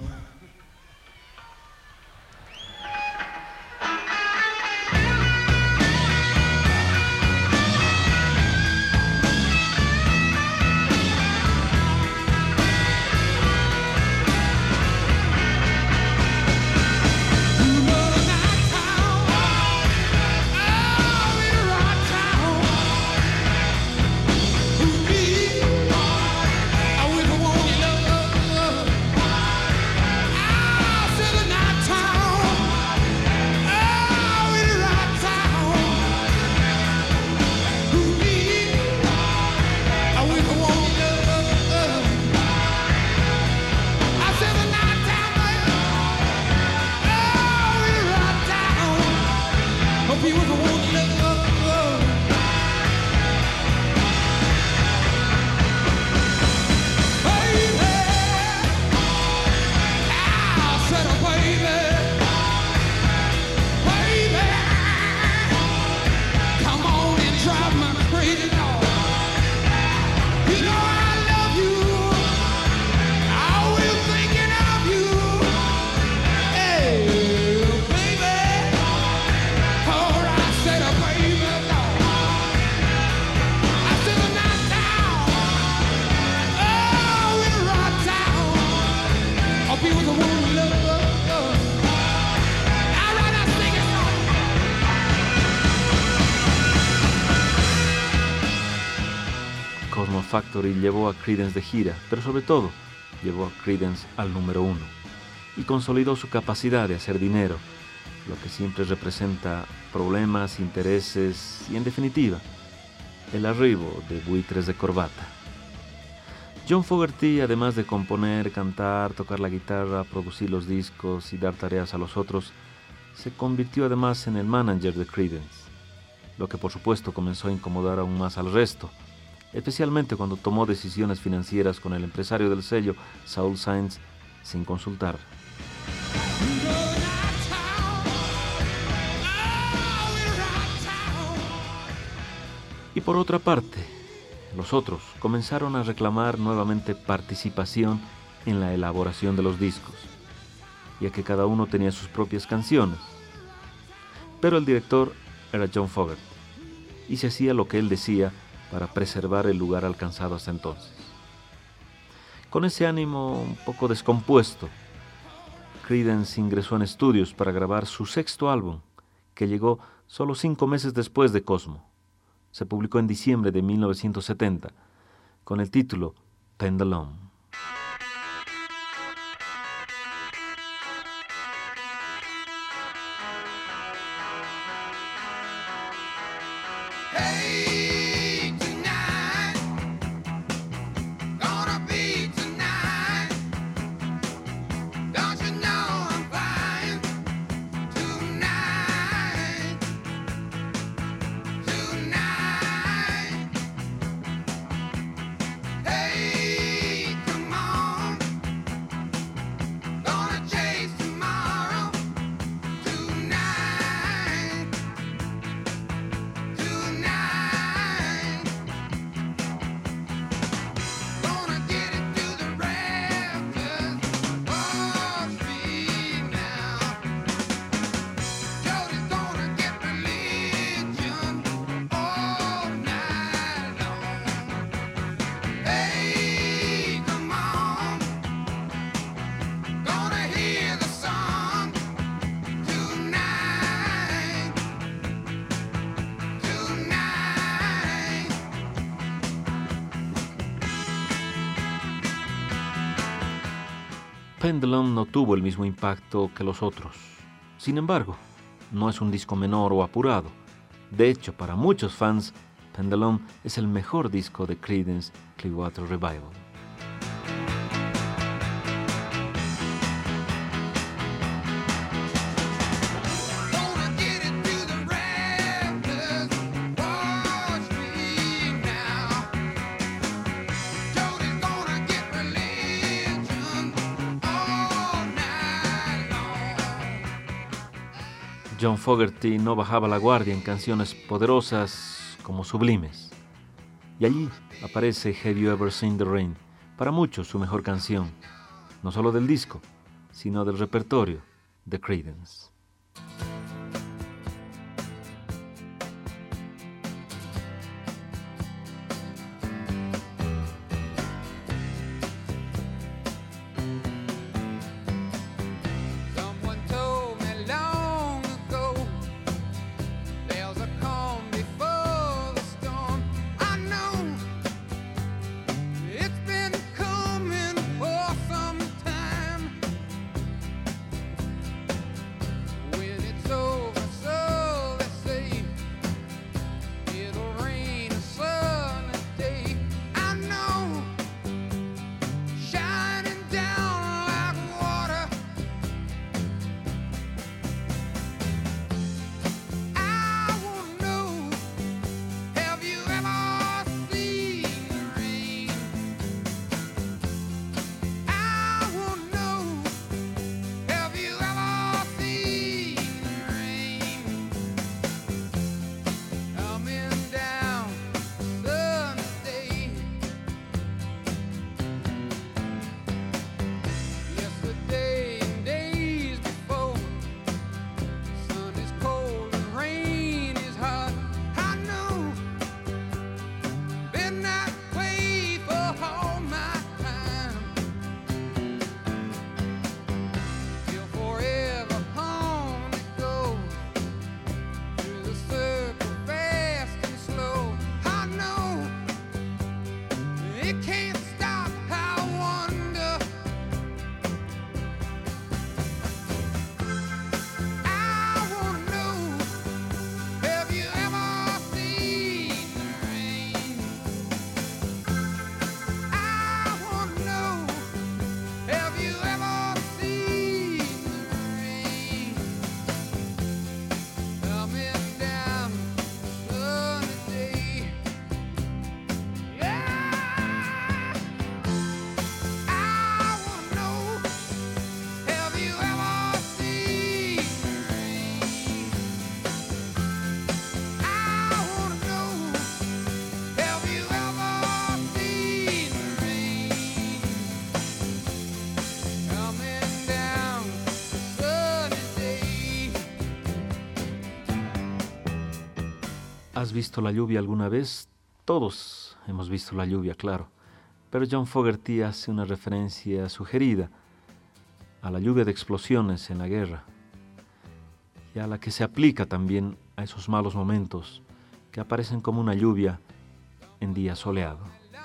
Factory llevó a Creedence de gira, pero sobre todo llevó a Creedence al número uno y consolidó su capacidad de hacer dinero, lo que siempre representa problemas, intereses y, en definitiva, el arribo de buitres de corbata. John Fogerty, además de componer, cantar, tocar la guitarra, producir los discos y dar tareas a los otros, se convirtió además en el manager de Creedence, lo que por supuesto comenzó a incomodar aún más al resto, especialmente cuando tomó decisiones financieras con el empresario del sello, Saul Zaentz, sin consultar. You know Y por otra parte, los otros comenzaron a reclamar nuevamente participación en la elaboración de los discos, ya que cada uno tenía sus propias canciones. Pero el director era John Fogerty, y se hacía lo que él decía para preservar el lugar alcanzado hasta entonces. Con ese ánimo un poco descompuesto, Creedence ingresó en estudios para grabar su sexto álbum, que llegó solo cinco meses después de Cosmo. Se publicó en diciembre de mil novecientos setenta, con el título Pendulum. Pendulum no tuvo el mismo impacto que los otros. Sin embargo, no es un disco menor o apurado. De hecho, para muchos fans, Pendulum es el mejor disco de Creedence Clearwater Revival. John Fogerty no bajaba la guardia en canciones poderosas como sublimes. Y allí aparece Have You Ever Seen the Rain, para muchos su mejor canción, no solo del disco, sino del repertorio de Creedence. ¿Has visto la lluvia alguna vez? Todos hemos visto la lluvia, claro. Pero John Fogerty hace una referencia sugerida a la lluvia de explosiones en la guerra y a la que se aplica también a esos malos momentos que aparecen como una lluvia en día soleado.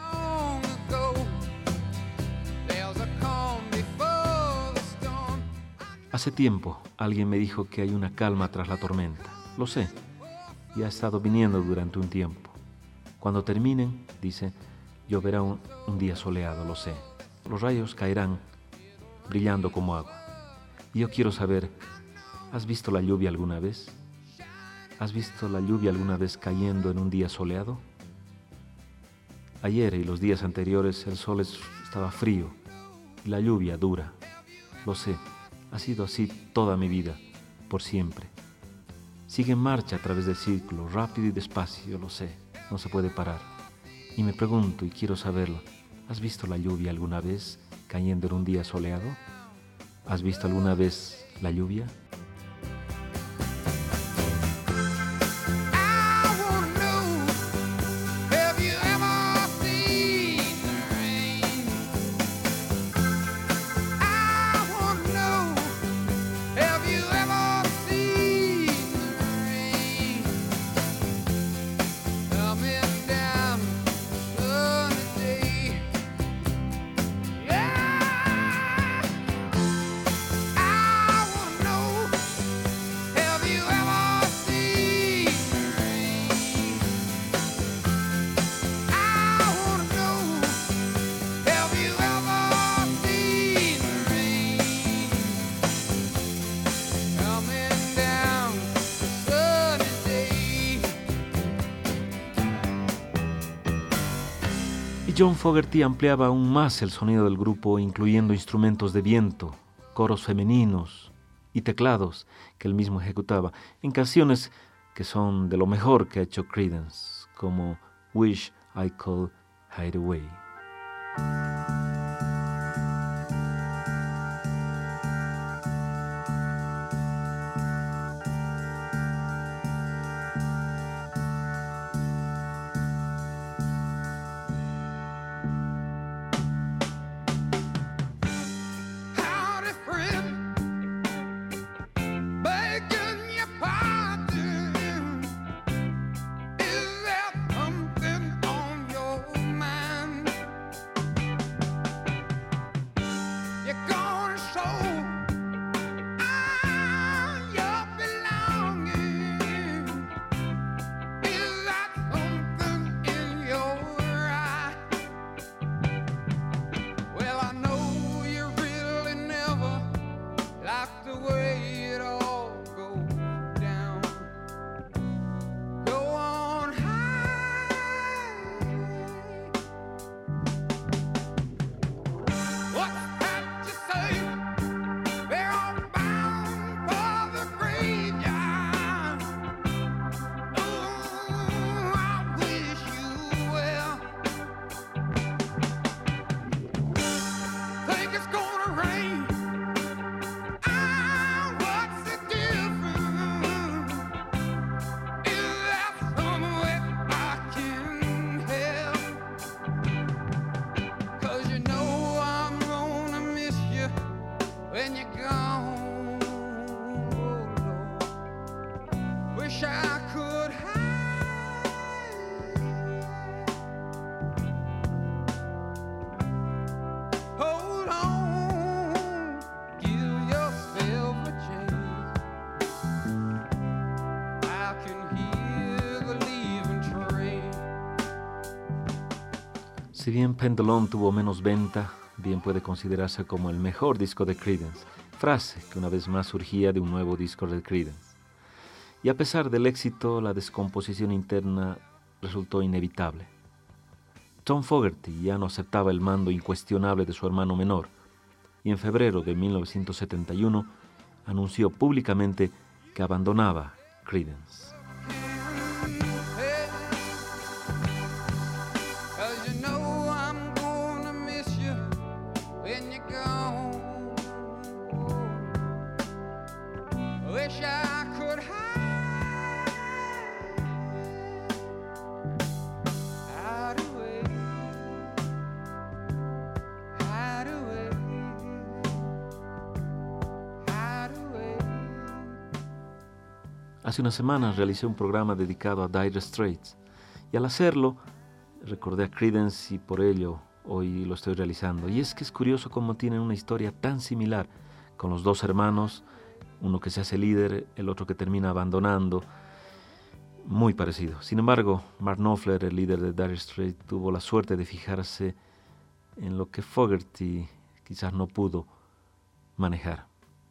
Hace tiempo alguien me dijo que hay una calma tras la tormenta. Lo sé, y ha estado viniendo durante un tiempo. Cuando terminen, dice, lloverá un, un día soleado, lo sé. Los rayos caerán brillando como agua. Y yo quiero saber, ¿has visto la lluvia alguna vez? ¿Has visto la lluvia alguna vez cayendo en un día soleado? Ayer y los días anteriores el sol es, estaba frío y la lluvia dura. Lo sé, ha sido así toda mi vida, por siempre. Sigue en marcha a través del círculo, rápido y despacio, lo sé, no se puede parar. Y me pregunto y quiero saberlo, ¿has visto la lluvia alguna vez cayendo en un día soleado? ¿Has visto alguna vez la lluvia? John Fogerty ampliaba aún más el sonido del grupo, incluyendo instrumentos de viento, coros femeninos y teclados que él mismo ejecutaba, en canciones que son de lo mejor que ha hecho Creedence, como Wish I Could Hide Away. Si bien Pendulum tuvo menos venta, bien puede considerarse como el mejor disco de Creedence, frase que una vez más surgía de un nuevo disco de Creedence. Y a pesar del éxito, la descomposición interna resultó inevitable. Tom Fogerty ya no aceptaba el mando incuestionable de su hermano menor, y en febrero de mil novecientos setenta y uno anunció públicamente que abandonaba Creedence. Hace unas semanas realicé un programa dedicado a Dire Straits y al hacerlo recordé a Creedence y por ello hoy lo estoy realizando. Y es que es curioso cómo tienen una historia tan similar con los dos hermanos, uno que se hace líder, el otro que termina abandonando, muy parecido. Sin embargo, Mark Knopfler, el líder de Dire Straits, tuvo la suerte de fijarse en lo que Fogerty quizás no pudo manejar.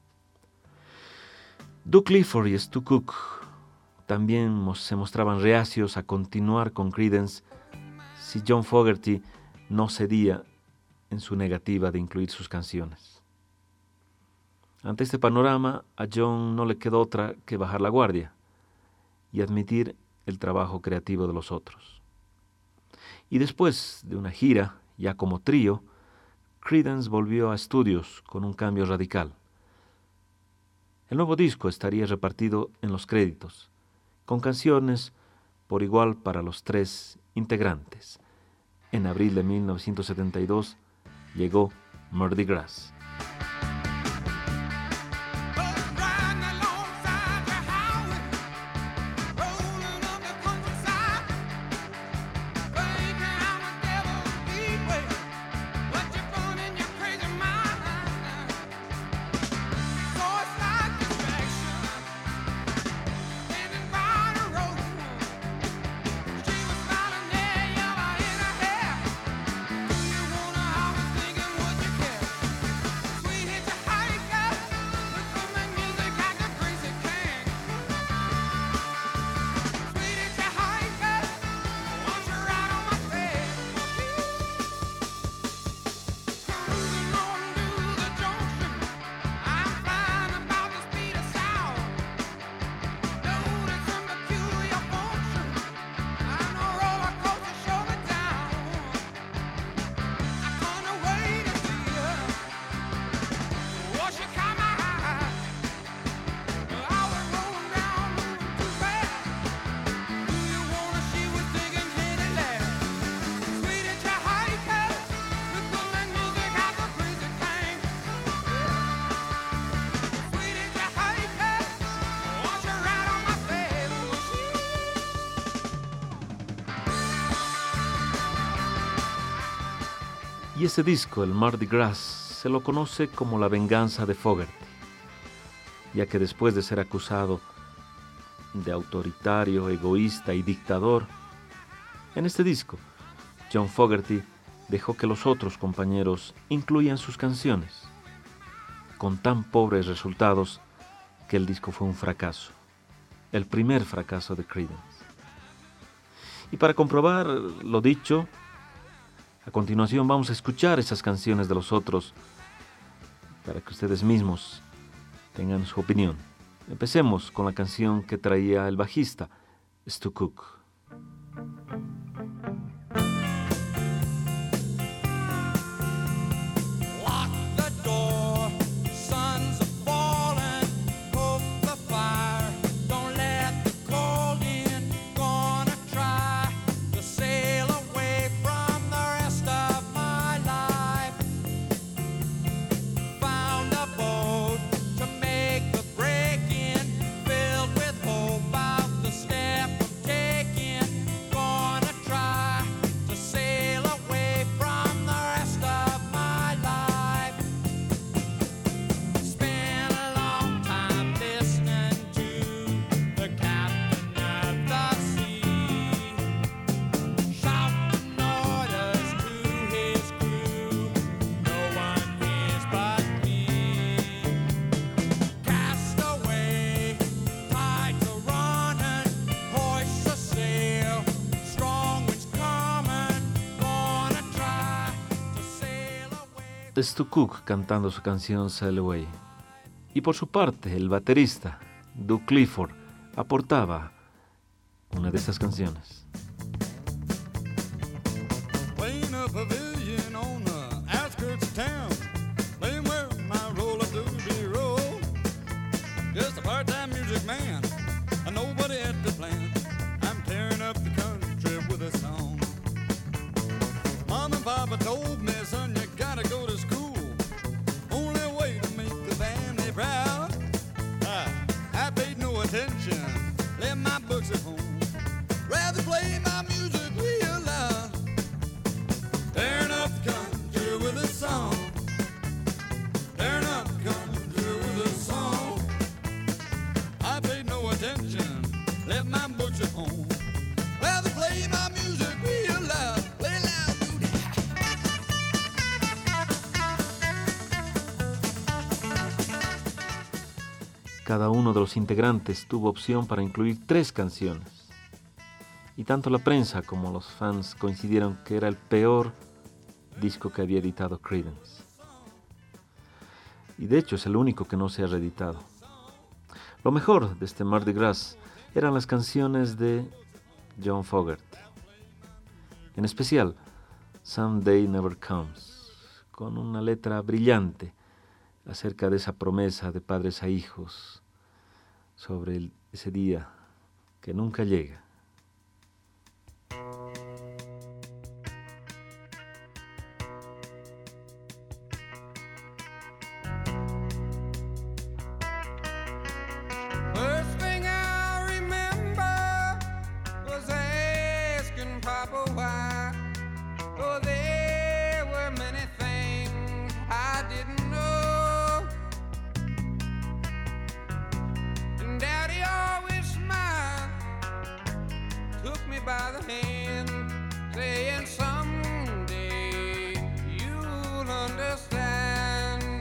Doug Clifford y Stu Cook también se mostraban reacios a continuar con Creedence si John Fogerty no cedía en su negativa de incluir sus canciones. Ante este panorama, a John no le quedó otra que bajar la guardia y admitir el trabajo creativo de los otros. Y después de una gira, ya como trío, Creedence volvió a estudios con un cambio radical. El nuevo disco estaría repartido en los créditos, con canciones por igual para los tres integrantes. En abril de mil novecientos setenta y dos llegó Mardi Gras. Y ese disco, el Mardi Gras, se lo conoce como la venganza de Fogerty, ya que después de ser acusado de autoritario, egoísta y dictador, en este disco, John Fogerty dejó que los otros compañeros incluyan sus canciones, con tan pobres resultados que el disco fue un fracaso, el primer fracaso de Creedence. Y para comprobar lo dicho, a continuación vamos a escuchar esas canciones de los otros para que ustedes mismos tengan su opinión. Empecemos con la canción que traía el bajista, Stu Cook. Stu Cook cantando su canción Sail Away. Y por su parte, el baterista, Doug Clifford, aportaba una de estas canciones. Playing a pavilion on the outskirts of town, playing where my roll up doobie roll. Just a part-time music man, and nobody at the plant. I'm tearing up the country with a song. Mom and Papa told me, son, you gotta go to school. Only way to make the family proud. I, I paid no attention. books at home. Rather play my music real loud. Tearing up the country with a song. Tearing up the country with a song. I paid no attention, left my books at home. Rather play my music real loud. Play loud, dude. Cada uno de los integrantes tuvo opción para incluir tres canciones. Y tanto la prensa como los fans coincidieron que era el peor disco que había editado Creedence. Y de hecho es el único que no se ha reeditado. Lo mejor de este Mardi Gras eran las canciones de John Fogerty. En especial, Someday Never Comes, con una letra brillante acerca de esa promesa de padres a hijos sobre el, ese día que nunca llega. First thing I remember was asking Papa why. Oh, there were many things I didn't know. And Daddy always smiled, took me by the hand, saying someday you'll understand.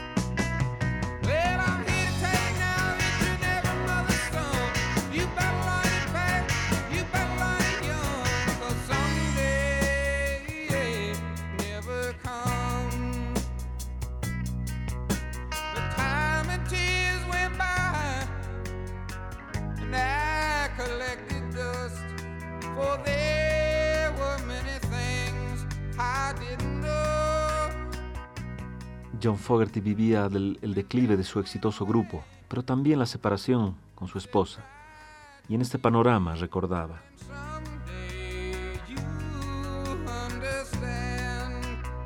Well, I'm here to tell you now that you're never mother's son. You better learn it fast, you better learn it young, 'cause someday never comes. The time and tears went by, and I collected dust, for there were many things I didn't know. John Fogerty vivía del, el declive de su exitoso grupo, pero también la separación con su esposa. Y en este panorama recordaba: Someday you'll understand.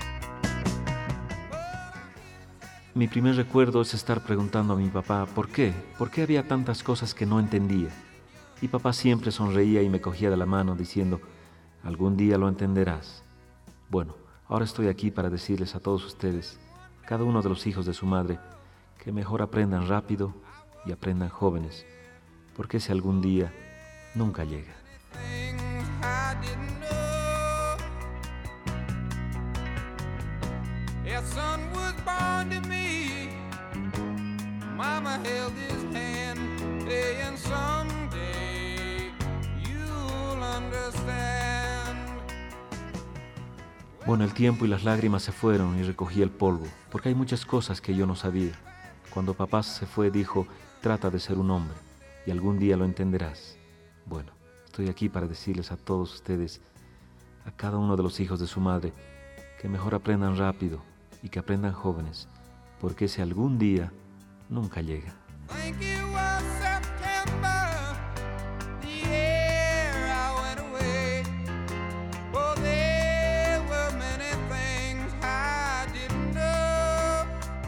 mi primer recuerdo es estar preguntando a mi papá por qué, por qué había tantas cosas que no entendía. Y papá siempre sonreía y me cogía de la mano diciendo: algún día lo entenderás. Bueno, ahora estoy aquí para decirles a todos ustedes, cada uno de los hijos de su madre, que mejor aprendan rápido y aprendan jóvenes, porque ese algún día nunca llega. Things I didn't know. A son was born to me. Mama held his hand, saying someday you'll understand. Bueno, el tiempo y las lágrimas se fueron y recogí el polvo, porque hay muchas cosas que yo no sabía. Cuando papá se fue dijo: trata de ser un hombre y algún día lo entenderás. Bueno, estoy aquí para decirles a todos ustedes, a cada uno de los hijos de su madre, que mejor aprendan rápido y que aprendan jóvenes, porque ese algún día nunca llega. Think it was September, the year I went away. Oh, there were many things I didn't know.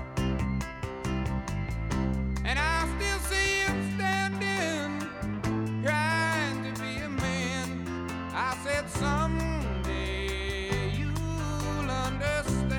And I still see him standing, trying to be a man. I said someday you'll understand.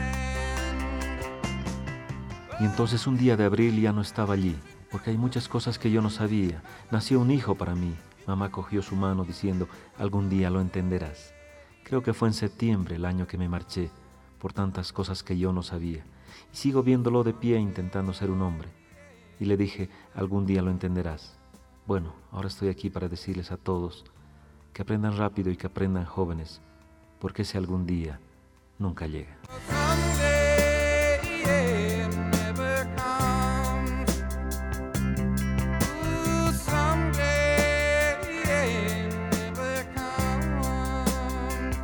Y entonces un día de abril ya no estaba allí, porque hay muchas cosas que yo no sabía. Nació un hijo para mí. Mamá cogió su mano diciendo: algún día lo entenderás. Creo que fue en septiembre el año que me marché, por tantas cosas que yo no sabía. Y sigo viéndolo de pie intentando ser un hombre. Y le dije: algún día lo entenderás. Bueno, ahora estoy aquí para decirles a todos que aprendan rápido y que aprendan jóvenes, porque ese algún día nunca llega. Someday never comes. Ooh, someday never comes.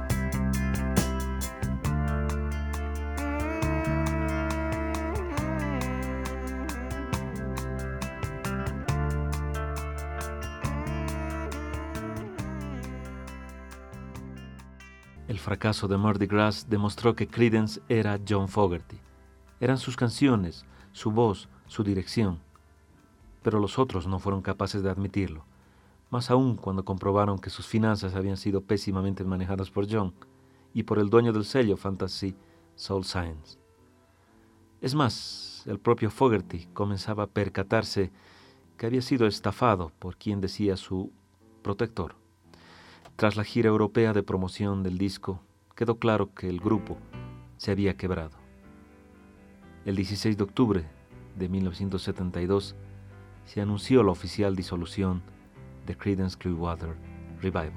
El fracaso de Mardi Gras demostró que Creedence era John Fogerty. Eran sus canciones, su voz, su dirección. Pero los otros no fueron capaces de admitirlo, más aún cuando comprobaron que sus finanzas habían sido pésimamente manejadas por John y por el dueño del sello Fantasy Soul Science. Es más, el propio Fogerty comenzaba a percatarse que había sido estafado por quien decía su protector. Tras la gira europea de promoción del disco, quedó claro que el grupo se había quebrado. El dieciséis de octubre de mil novecientos setenta y dos se anunció la oficial disolución de Creedence Clearwater Revival.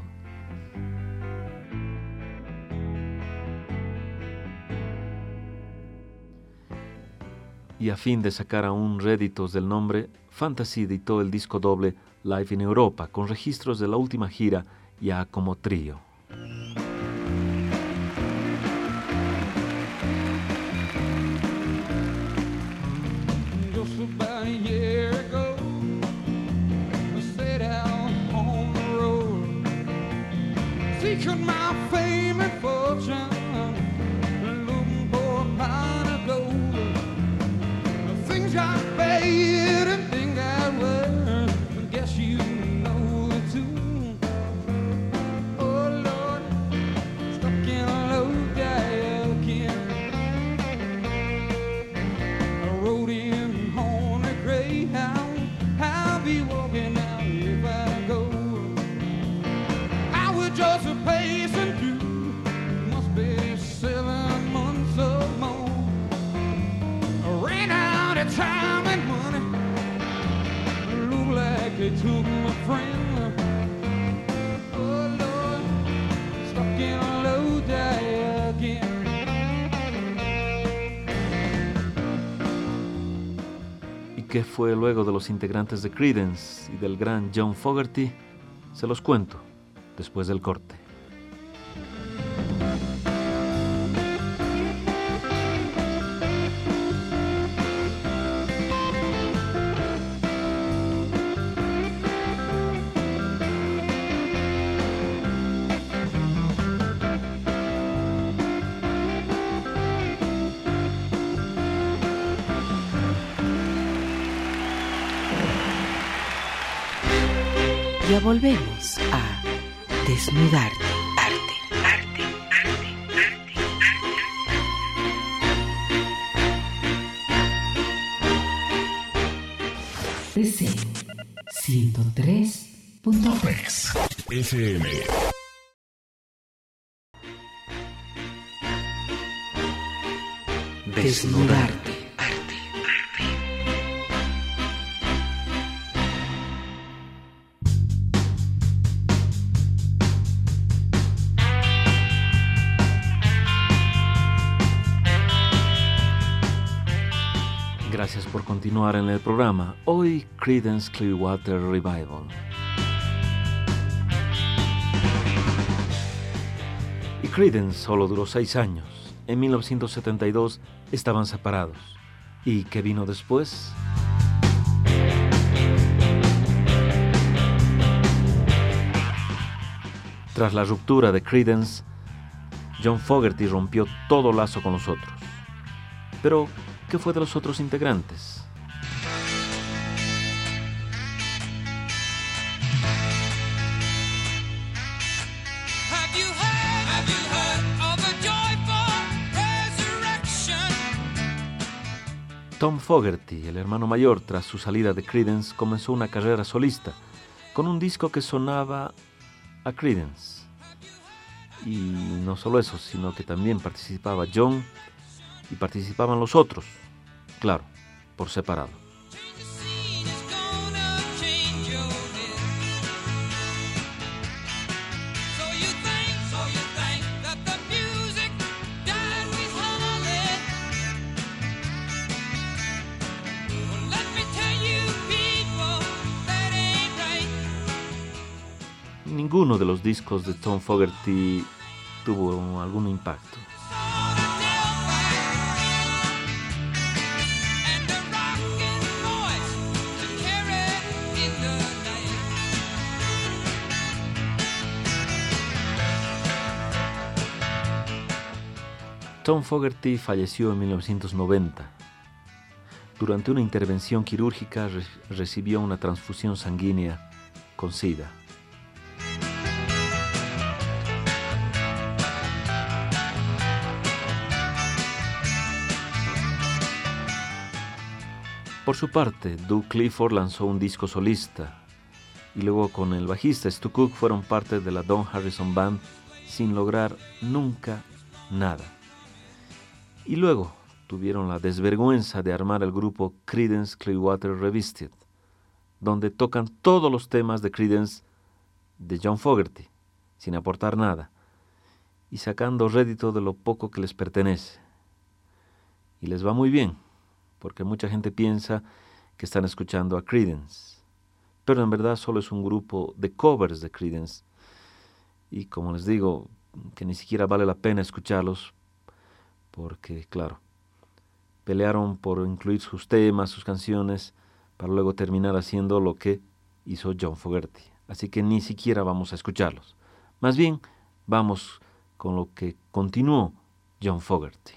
Y a fin de sacar aún réditos del nombre, Fantasy editó el disco doble Live in Europa, con registros de la última gira ya como trío. Just about a year ago, I set out on the road, seeking my fame and fortune, looking for a pint of gold. Things got bad and things got worse, I guess you know it too. Oh Lord, stuck in a low dial again. I rode in on a Greyhound, I'll be walking out if I go. I was just a pacing through, must be seven months or more. I ran out of time and money, look like they took my friend. Oh Lord, stuck in a low dial again. ¿Y qué fue luego de los integrantes de Creedence y del gran John Fogerty? Se los cuento después del corte. Ya volvemos a Desnudarte. Arte, arte, arte, arte, arte. P C ciento tres punto tres F M. Desnudarte. Gracias por continuar en el programa. Hoy Creedence Clearwater Revival. Y Creedence solo duró seis años. En mil novecientos setenta y dos estaban separados. ¿Y qué vino después? Tras la ruptura de Creedence, John Fogerty rompió todo lazo con los otros. Pero ¿qué fue de los otros integrantes? Have you heard, have you heard of the joyful resurrection? Tom Fogerty, el hermano mayor, tras su salida de Creedence, comenzó una carrera solista, con un disco que sonaba a Creedence. Y no solo eso, sino que también participaba John y participaban los otros, claro, por separado. The scene is gonna change your head. So you think, so you think that the music died with Holly. Well, let me tell you people, that ain't right. Ninguno de los discos de Tom Fogerty tuvo algún impacto. And the rockin' voice to carry in the night. Tom Fogerty falleció en mil novecientos noventa. Durante una intervención quirúrgica re- recibió una transfusión sanguínea con SIDA. Por su parte, Doug Clifford lanzó un disco solista y luego con el bajista Stu Cook fueron parte de la Don Harrison Band sin lograr nunca nada. Y luego tuvieron la desvergüenza de armar el grupo Creedence Clearwater Revival, donde tocan todos los temas de Creedence de John Fogerty, sin aportar nada, y sacando rédito de lo poco que les pertenece. Y les va muy bien, porque mucha gente piensa que están escuchando a Creedence, pero en verdad solo es un grupo de covers de Creedence, y como les digo, que ni siquiera vale la pena escucharlos, porque claro, pelearon por incluir sus temas, sus canciones, para luego terminar haciendo lo que hizo John Fogerty. Así que ni siquiera vamos a escucharlos. Más bien, vamos con lo que continuó John Fogerty.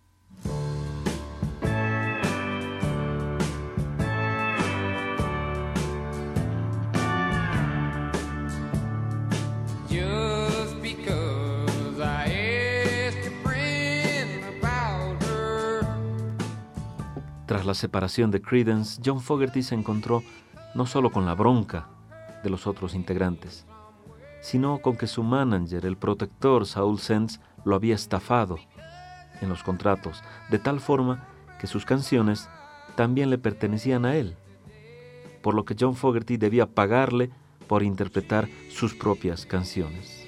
Tras la separación de Creedence, John Fogerty se encontró no solo con la bronca de los otros integrantes, sino con que su manager, el protector Saul Zaentz, lo había estafado en los contratos, de tal forma que sus canciones también le pertenecían a él, por lo que John Fogerty debía pagarle por interpretar sus propias canciones.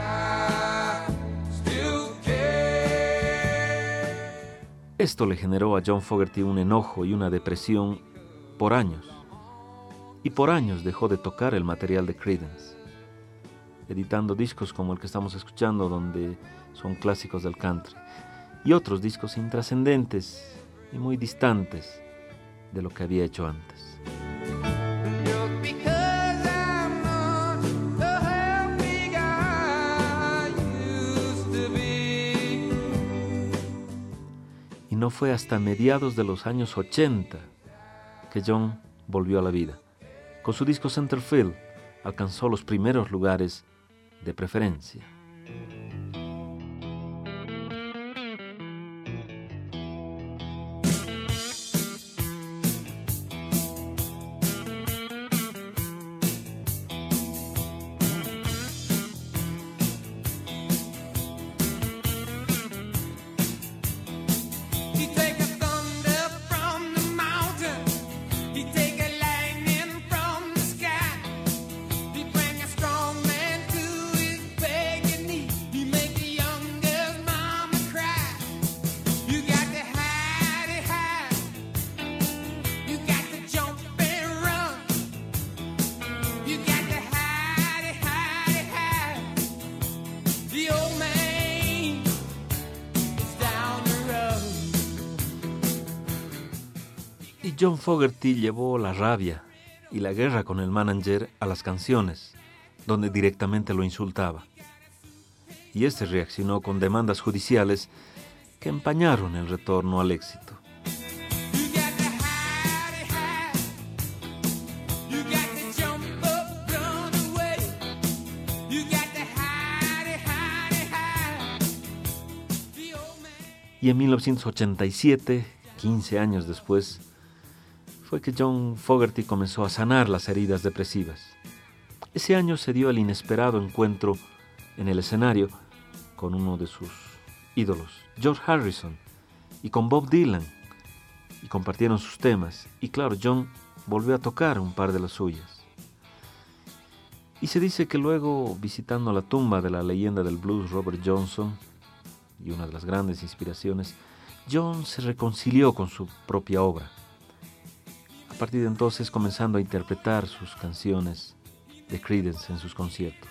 Esto le generó a John Fogerty un enojo y una depresión por años, y por años dejó de tocar el material de Creedence, editando discos como el que estamos escuchando, donde son clásicos del country, y otros discos intrascendentes y muy distantes de lo que había hecho antes. Y no fue hasta mediados de los años ochenta que John volvió a la vida. Con su disco Centerfield alcanzó los primeros lugares de preferencia. John Fogerty llevó la rabia y la guerra con el manager a las canciones, donde directamente lo insultaba. Y este reaccionó con demandas judiciales que empañaron el retorno al éxito. Y en mil novecientos ochenta y siete, quince años después, fue que John Fogerty comenzó a sanar las heridas depresivas. Ese año se dio el inesperado encuentro en el escenario con uno de sus ídolos, George Harrison, y con Bob Dylan, y compartieron sus temas, y claro, John volvió a tocar un par de las suyas. Y se dice que luego, visitando la tumba de la leyenda del blues Robert Johnson, y una de las grandes inspiraciones, John se reconcilió con su propia obra. A partir de entonces comenzando a interpretar sus canciones de Creedence en sus conciertos.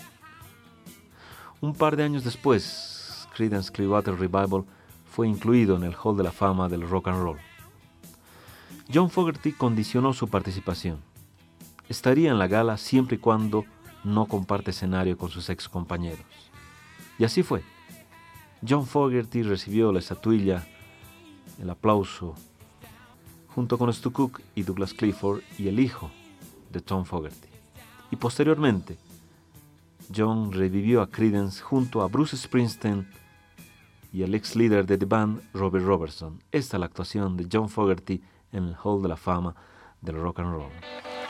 Un par de años después, Creedence Clearwater Revival fue incluido en el Hall de la Fama del Rock and Roll. John Fogerty condicionó su participación. Estaría en la gala siempre y cuando no comparte escenario con sus ex compañeros. Y así fue. John Fogerty recibió la estatuilla, el aplauso, junto con Stu Cook y Douglas Clifford y el hijo de Tom Fogerty. Y posteriormente, John revivió a Creedence junto a Bruce Springsteen y el ex líder de The Band, Robbie Robertson. Esta es la actuación de John Fogerty en el Hall de la Fama del Rock and Roll.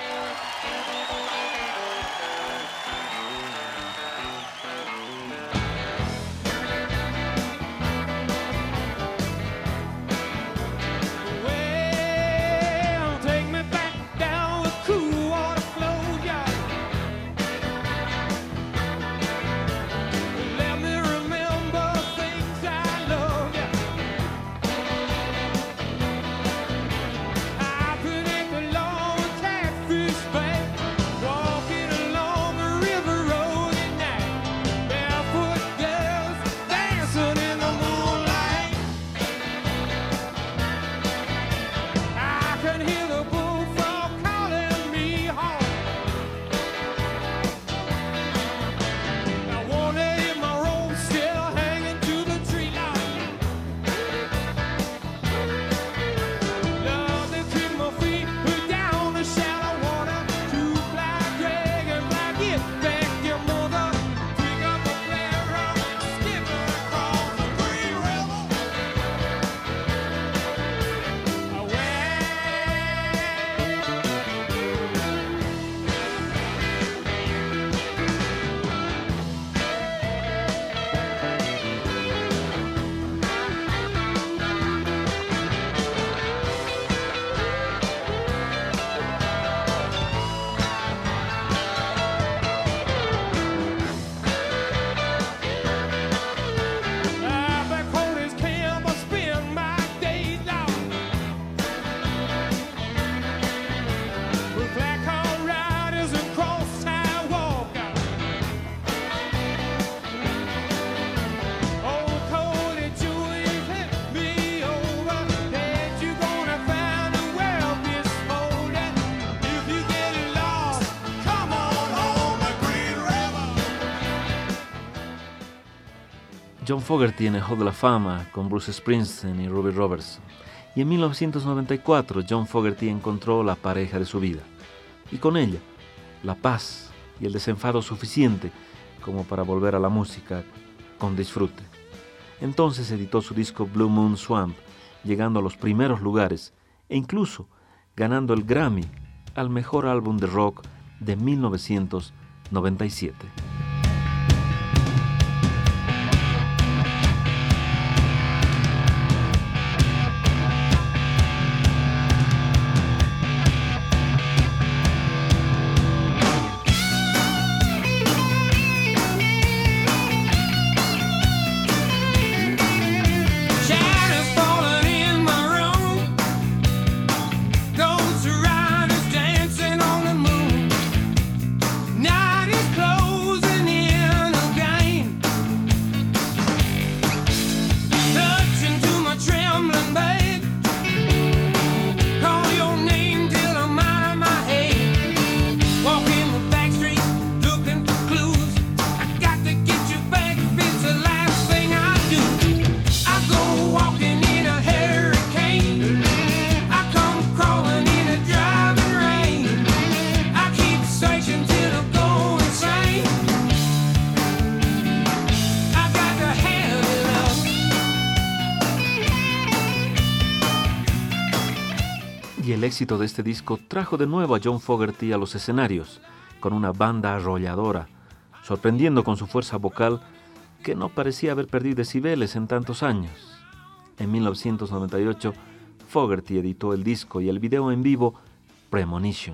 John Fogerty en el Hall de la Fama con Bruce Springsteen y Ruby Robertson. Y en mil novecientos noventa y cuatro John Fogerty encontró la pareja de su vida. Y con ella, la paz y el desenfado suficiente como para volver a la música con disfrute. Entonces editó su disco Blue Moon Swamp, llegando a los primeros lugares e incluso ganando el Grammy al mejor álbum de rock de mil novecientos noventa y siete. Y el éxito de este disco trajo de nuevo a John Fogerty a los escenarios, con una banda arrolladora, sorprendiendo con su fuerza vocal que no parecía haber perdido decibeles en tantos años. En mil novecientos noventa y ocho, Fogerty editó el disco y el video en vivo Premonition.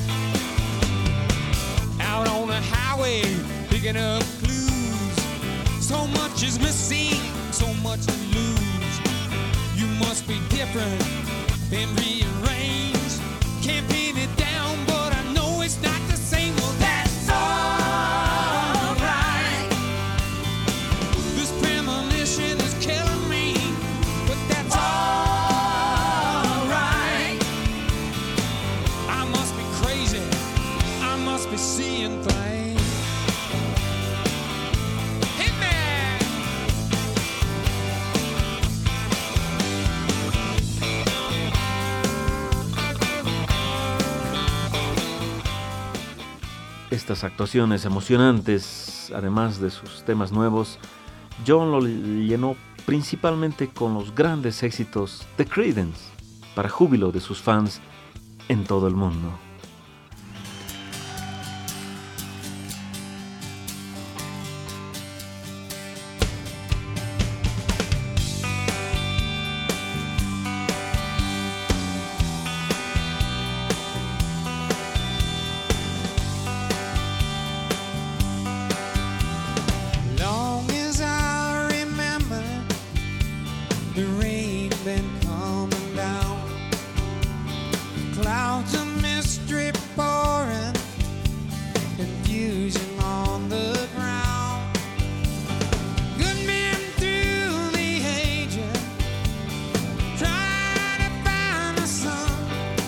Picking up clues, leaves me seeing so much to lose. You must be different and rearranged. Can't pin it down, but I know it's not the same. Well, that's alright. This premonition is killing me, but that's alright. I must be crazy, I must be seeing things. Hit me! Estas actuaciones emocionantes, además de sus temas nuevos, John lo llenó principalmente con los grandes éxitos de Creedence, para júbilo de sus fans en todo el mundo. Long as I remember, the rain been coming down, clouds of mystery pouring, confusion on the ground. Good men through the ages try to find the sun,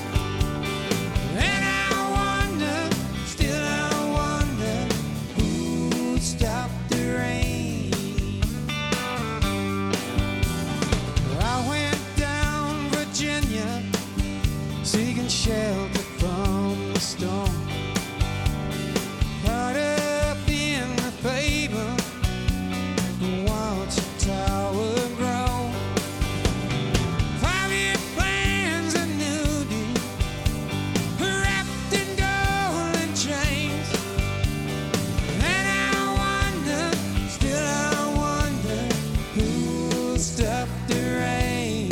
and I wonder, still I wonder, who stopped the rain. I went down Virginia, seeking shelter from the storm. Caught up in the favor, watch the tower grow. Five-year plans of nudity, wrapped in golden chains. And I wonder, still I wonder, who stopped the rain.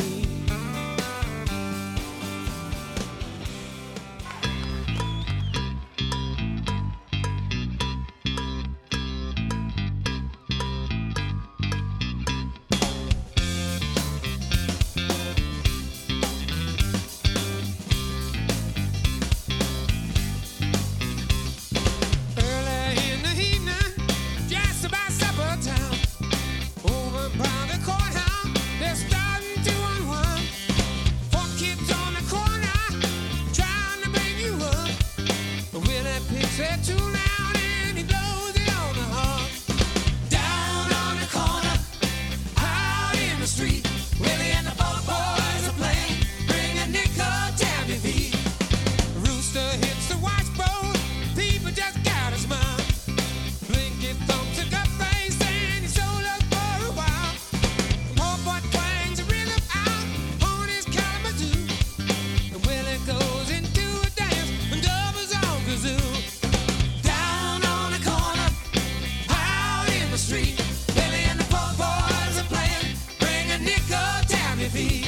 Early in the evening, just about supper time, over by the courthouse, they're starting to unwind. Four kids on the corner, trying to bring you up. Willie picks their tune out and he blows it on the horn. Down on the corner, out in the street, Willie and the Bubba Boys are playing. Bring a nickel, tap your feet. Rooster hits the washboard, people just gotta smile. Blinky thumps a gut face and he sold us for a while. Poor boy twangs a rhythm out on his Kalamazoo. And Willie goes into a dance and doubles on kazoo. Down on the corner, out in the street, Willie and the poor boys are playing. Bring a nickel, tap your feet.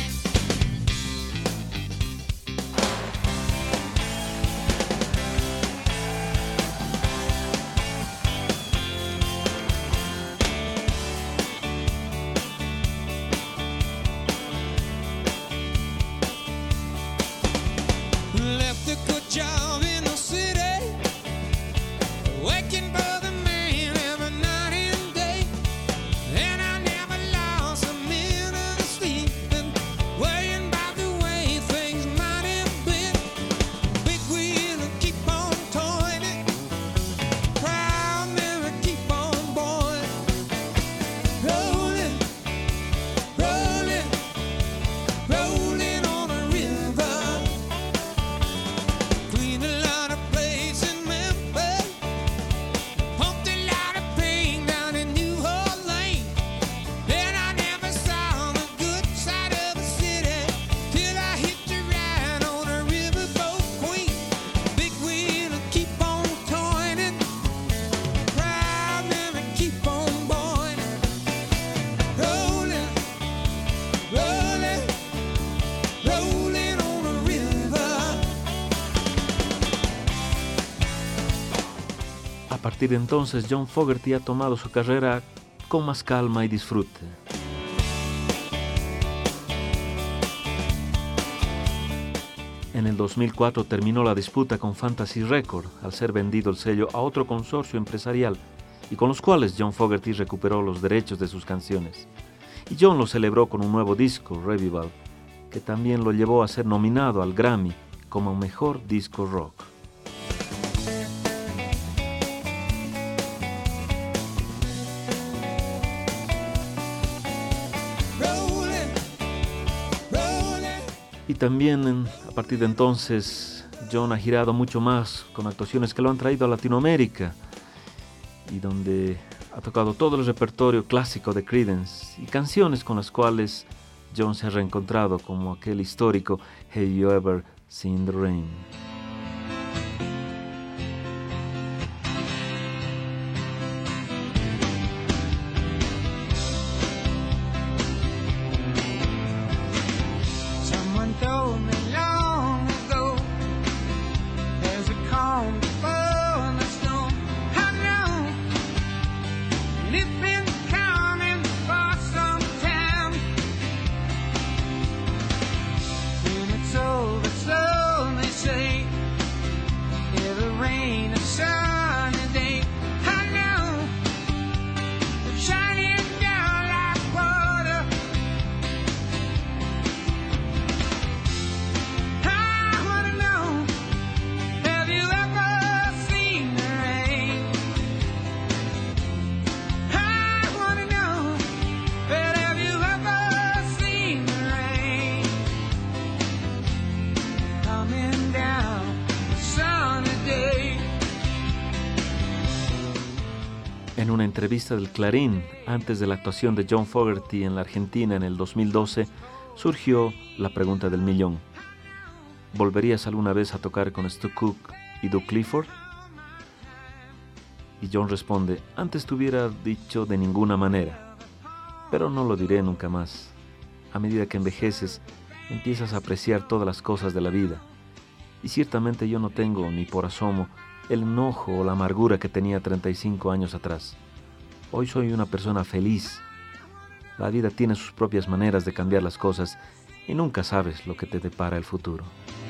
Left a good job in the city, working for the man every night and day. And I never lost a minute of sleep, and worrying about the way things might have been. Big wheel and keep on toiling, proud never keep on boiling. Rolling, rolling, rolling on a river. Cleaned a lot of plates in Memphis, pumped a lot of pain down in New Orleans. Then I never saw the good side of the city till I hit the ride on a riverboat queen. Big wheel and keep on toiling, proud never keep on boiling. Rolling, rolling, rolling on a river. A partir de entonces, John Fogerty ha tomado su carrera con más calma y disfrute. En el dos mil cuatro terminó la disputa con Fantasy Record al ser vendido el sello a otro consorcio empresarial y con los cuales John Fogerty recuperó los derechos de sus canciones. Y John lo celebró con un nuevo disco, Revival, que también lo llevó a ser nominado al Grammy como Mejor Disco Rock. Y también a partir de entonces John ha girado mucho más con actuaciones que lo han traído a Latinoamérica y donde ha tocado todo el repertorio clásico de Creedence y canciones con las cuales John se ha reencontrado, como aquel histórico Have You Ever Seen the Rain? En una entrevista del Clarín, antes de la actuación de John Fogerty en la Argentina en el dos mil doce, surgió la pregunta del millón. ¿Volverías alguna vez a tocar con Stu Cook y Doug Clifford? Y John responde, antes te hubiera dicho de ninguna manera, pero no lo diré nunca más. A medida que envejeces, empiezas a apreciar todas las cosas de la vida. Y ciertamente yo no tengo, ni por asomo, el enojo o la amargura que tenía treinta y cinco años atrás. Hoy soy una persona feliz. La vida tiene sus propias maneras de cambiar las cosas y nunca sabes lo que te depara el futuro.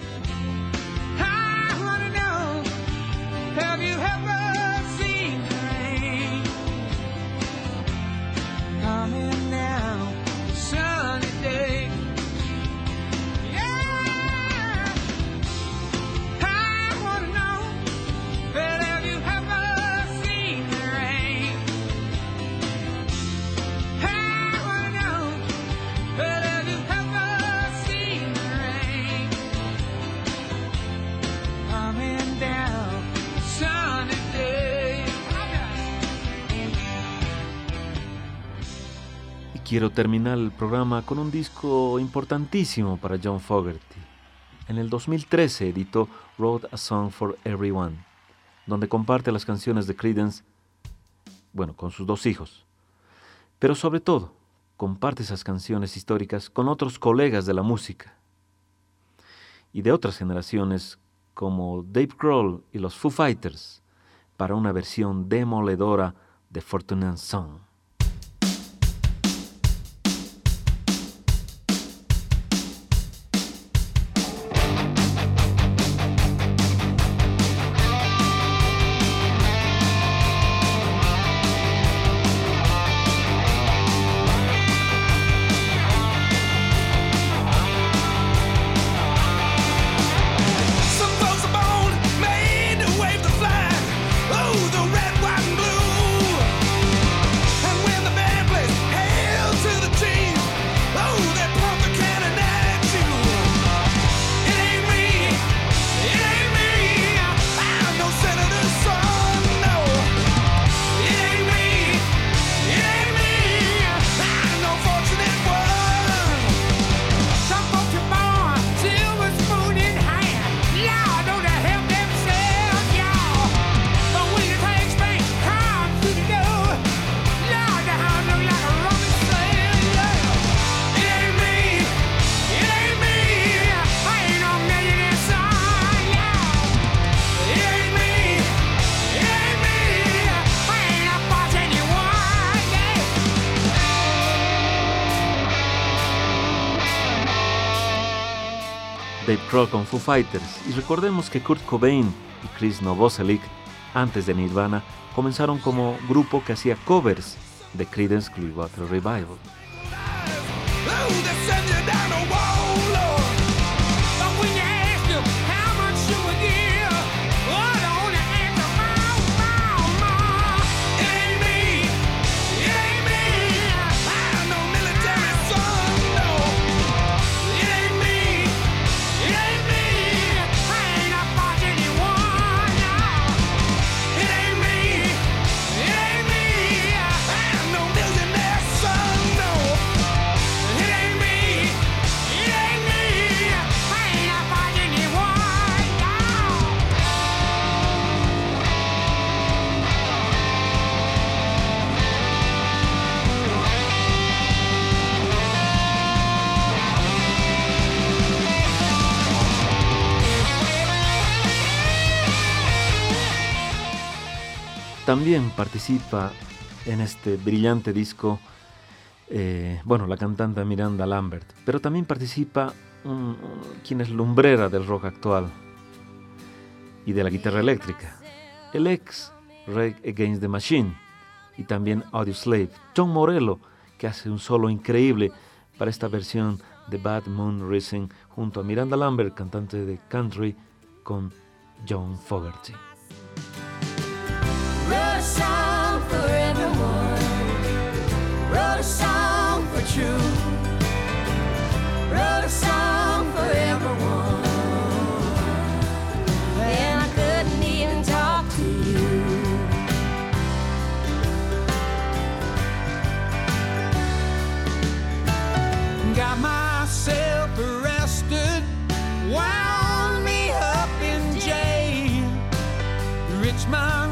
Quiero terminar el programa con un disco importantísimo para John Fogerty. En el dos mil trece editó Wrote a Song for Everyone, donde comparte las canciones de Creedence, bueno, con sus dos hijos. Pero sobre todo, comparte esas canciones históricas con otros colegas de la música y de otras generaciones como Dave Grohl y los Foo Fighters para una versión demoledora de Fortune and Son. Wave the flag, oh, the red, white, and blue. Dave Grohl con Foo Fighters. Y recordemos que Kurt Cobain y Chris Novoselic, antes de Nirvana, comenzaron como grupo que hacía covers de Creedence Clearwater Revival. También participa en este brillante disco, eh, bueno, la cantante Miranda Lambert, pero también participa un, un, quien es lumbrera del rock actual y de la guitarra eléctrica, el ex Rage Against the Machine y también Audioslave, John Morello, que hace un solo increíble para esta versión de Bad Moon Rising junto a Miranda Lambert, cantante de country, con John Fogerty. Wrote a song for everyone, wrote a song for truth, wrote a song for everyone, and I couldn't even talk to you. Got myself arrested, wound me up in jail. Rich man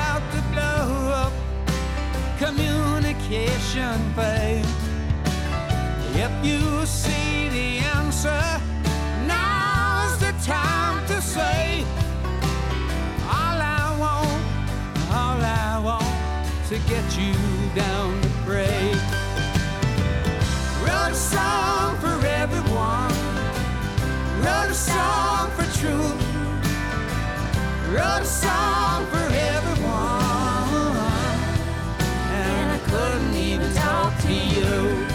communication failed. If you see the answer, now's the time to say, all I want, all I want, to get you down to pray. Wrote a song for everyone, wrote a song for truth, wrote a song for everyone, couldn't even talk to you.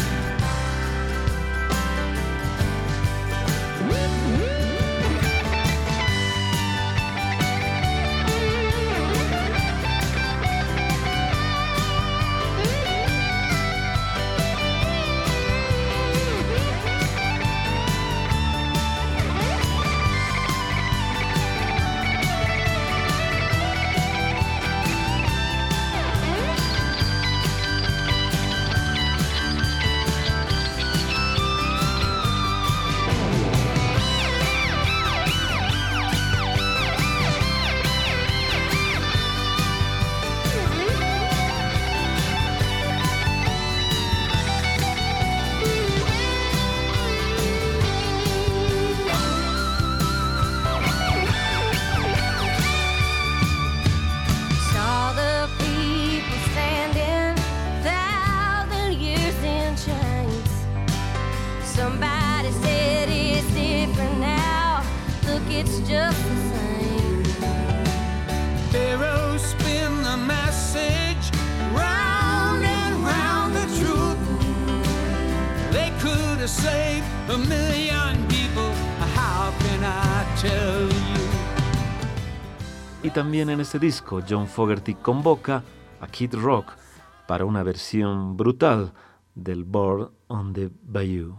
Y también en este disco, John Fogerty convoca a Kid Rock para una versión brutal del Born on the Bayou.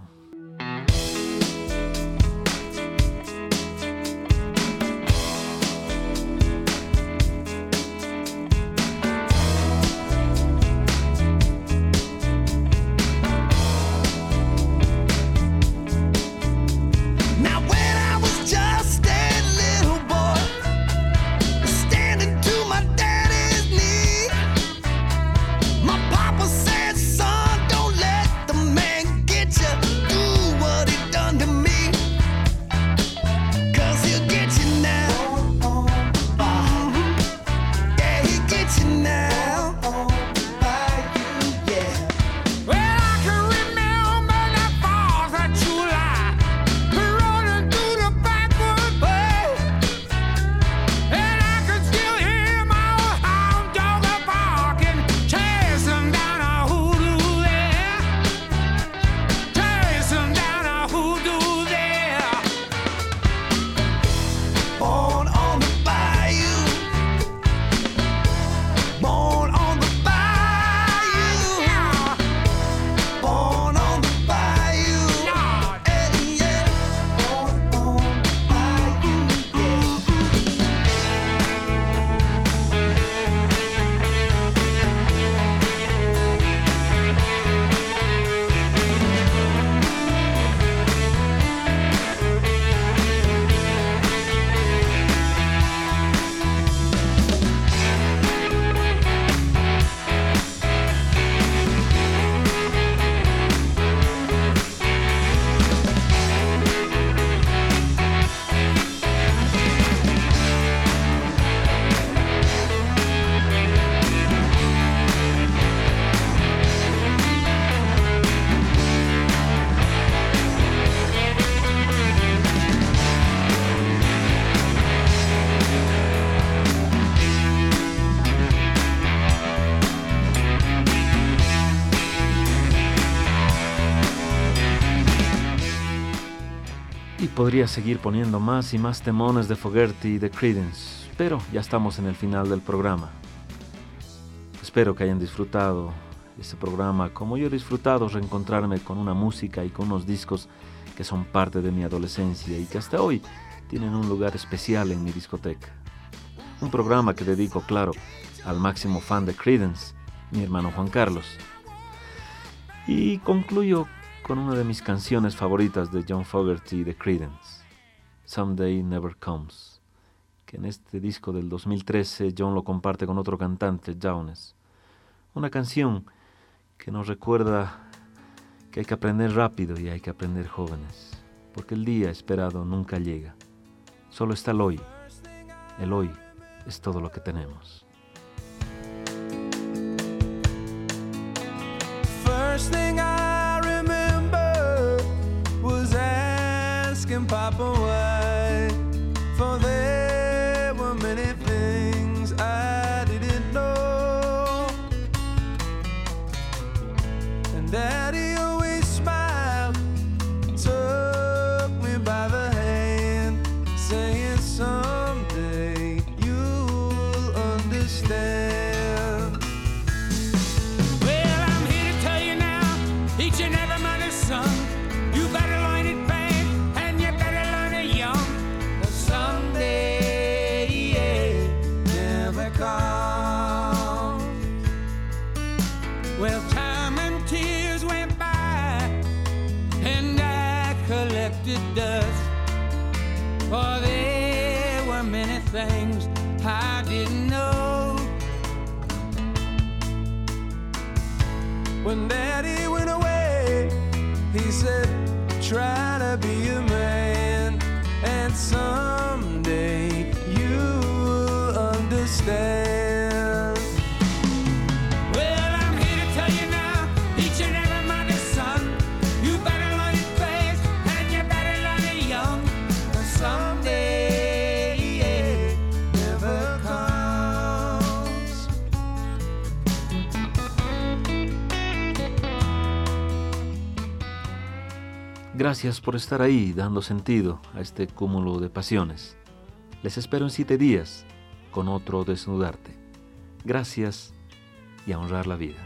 My papa said, son, don't let the man get you. podría seguir poniendo más y más temones de Fogerty y de Creedence, pero ya estamos en el final del programa. Espero que hayan disfrutado este programa como yo he disfrutado reencontrarme con una música y con unos discos que son parte de mi adolescencia y que hasta hoy tienen un lugar especial en mi discoteca. Un programa que dedico, claro, al máximo fan de Creedence, mi hermano Juan Carlos. Y concluyo con una de mis canciones favoritas de John Fogerty y de Creedence, Someday Never Comes, que en este disco del dos mil trece John lo comparte con otro cantante, Downes. Una canción que nos recuerda que hay que aprender rápido y hay que aprender jóvenes, porque el día esperado nunca llega. Solo está el hoy. El hoy es todo lo que tenemos. First thing I remember was asking Papa why, for there were many things I didn't know, and Daddy always smiled, took me by the hand, saying someday you'll understand. Each and every mother's son, you better learn it fast and you better learn it young, 'cause someday it never comes. Well, time and tears went by and I collected dust, for there were many things I didn't know. When Daddy went away, he said, try to be a man, and someday you'll understand. Well, I'm here to tell you now, each and every mother's son, you better learn it fast and you better learn it young, 'cause someday it never comes. Gracias por estar ahí dando sentido a este cúmulo de pasiones. Les espero en siete días con otro Desnudarte. Gracias y a honrar la vida.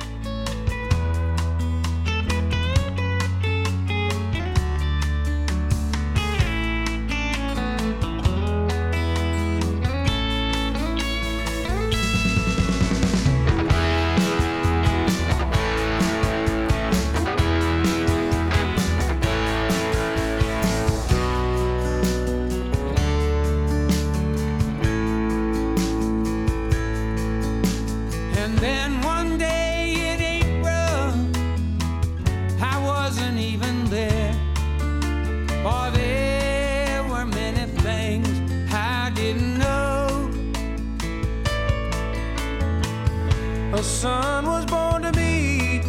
A son was born to me.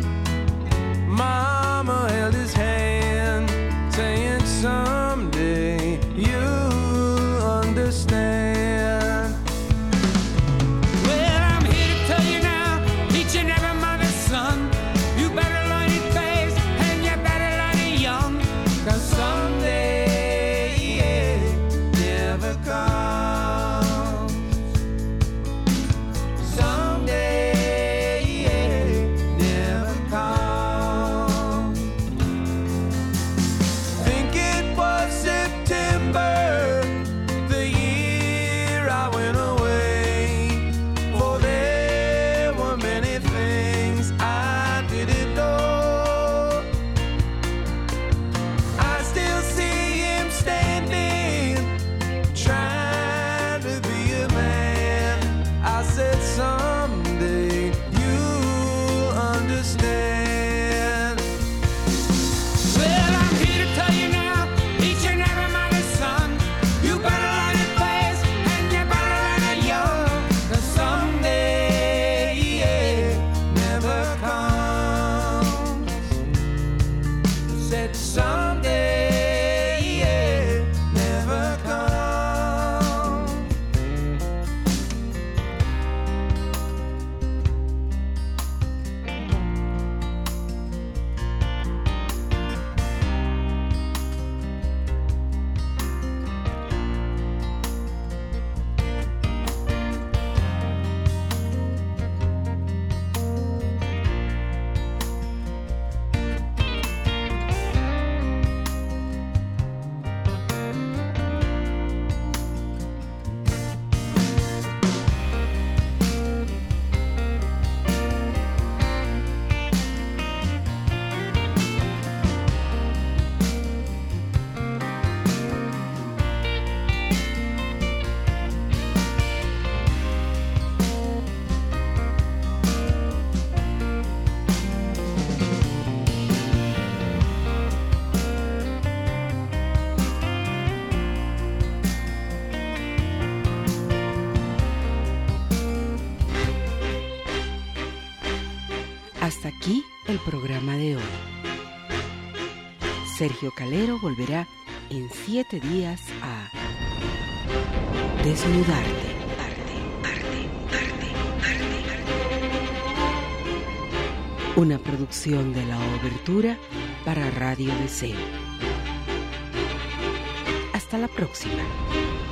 Mama held his hand, saying someday you'll understand. Well, I'm here to tell you now, each and every mother's son, you better learn it fast and you better learn it young, 'cause someday it never comes. Someday hasta aquí el programa de hoy. Sergio Calero volverá en siete días a Desnudarte. Una producción de la Obertura para Radio Deseo. Hasta la próxima.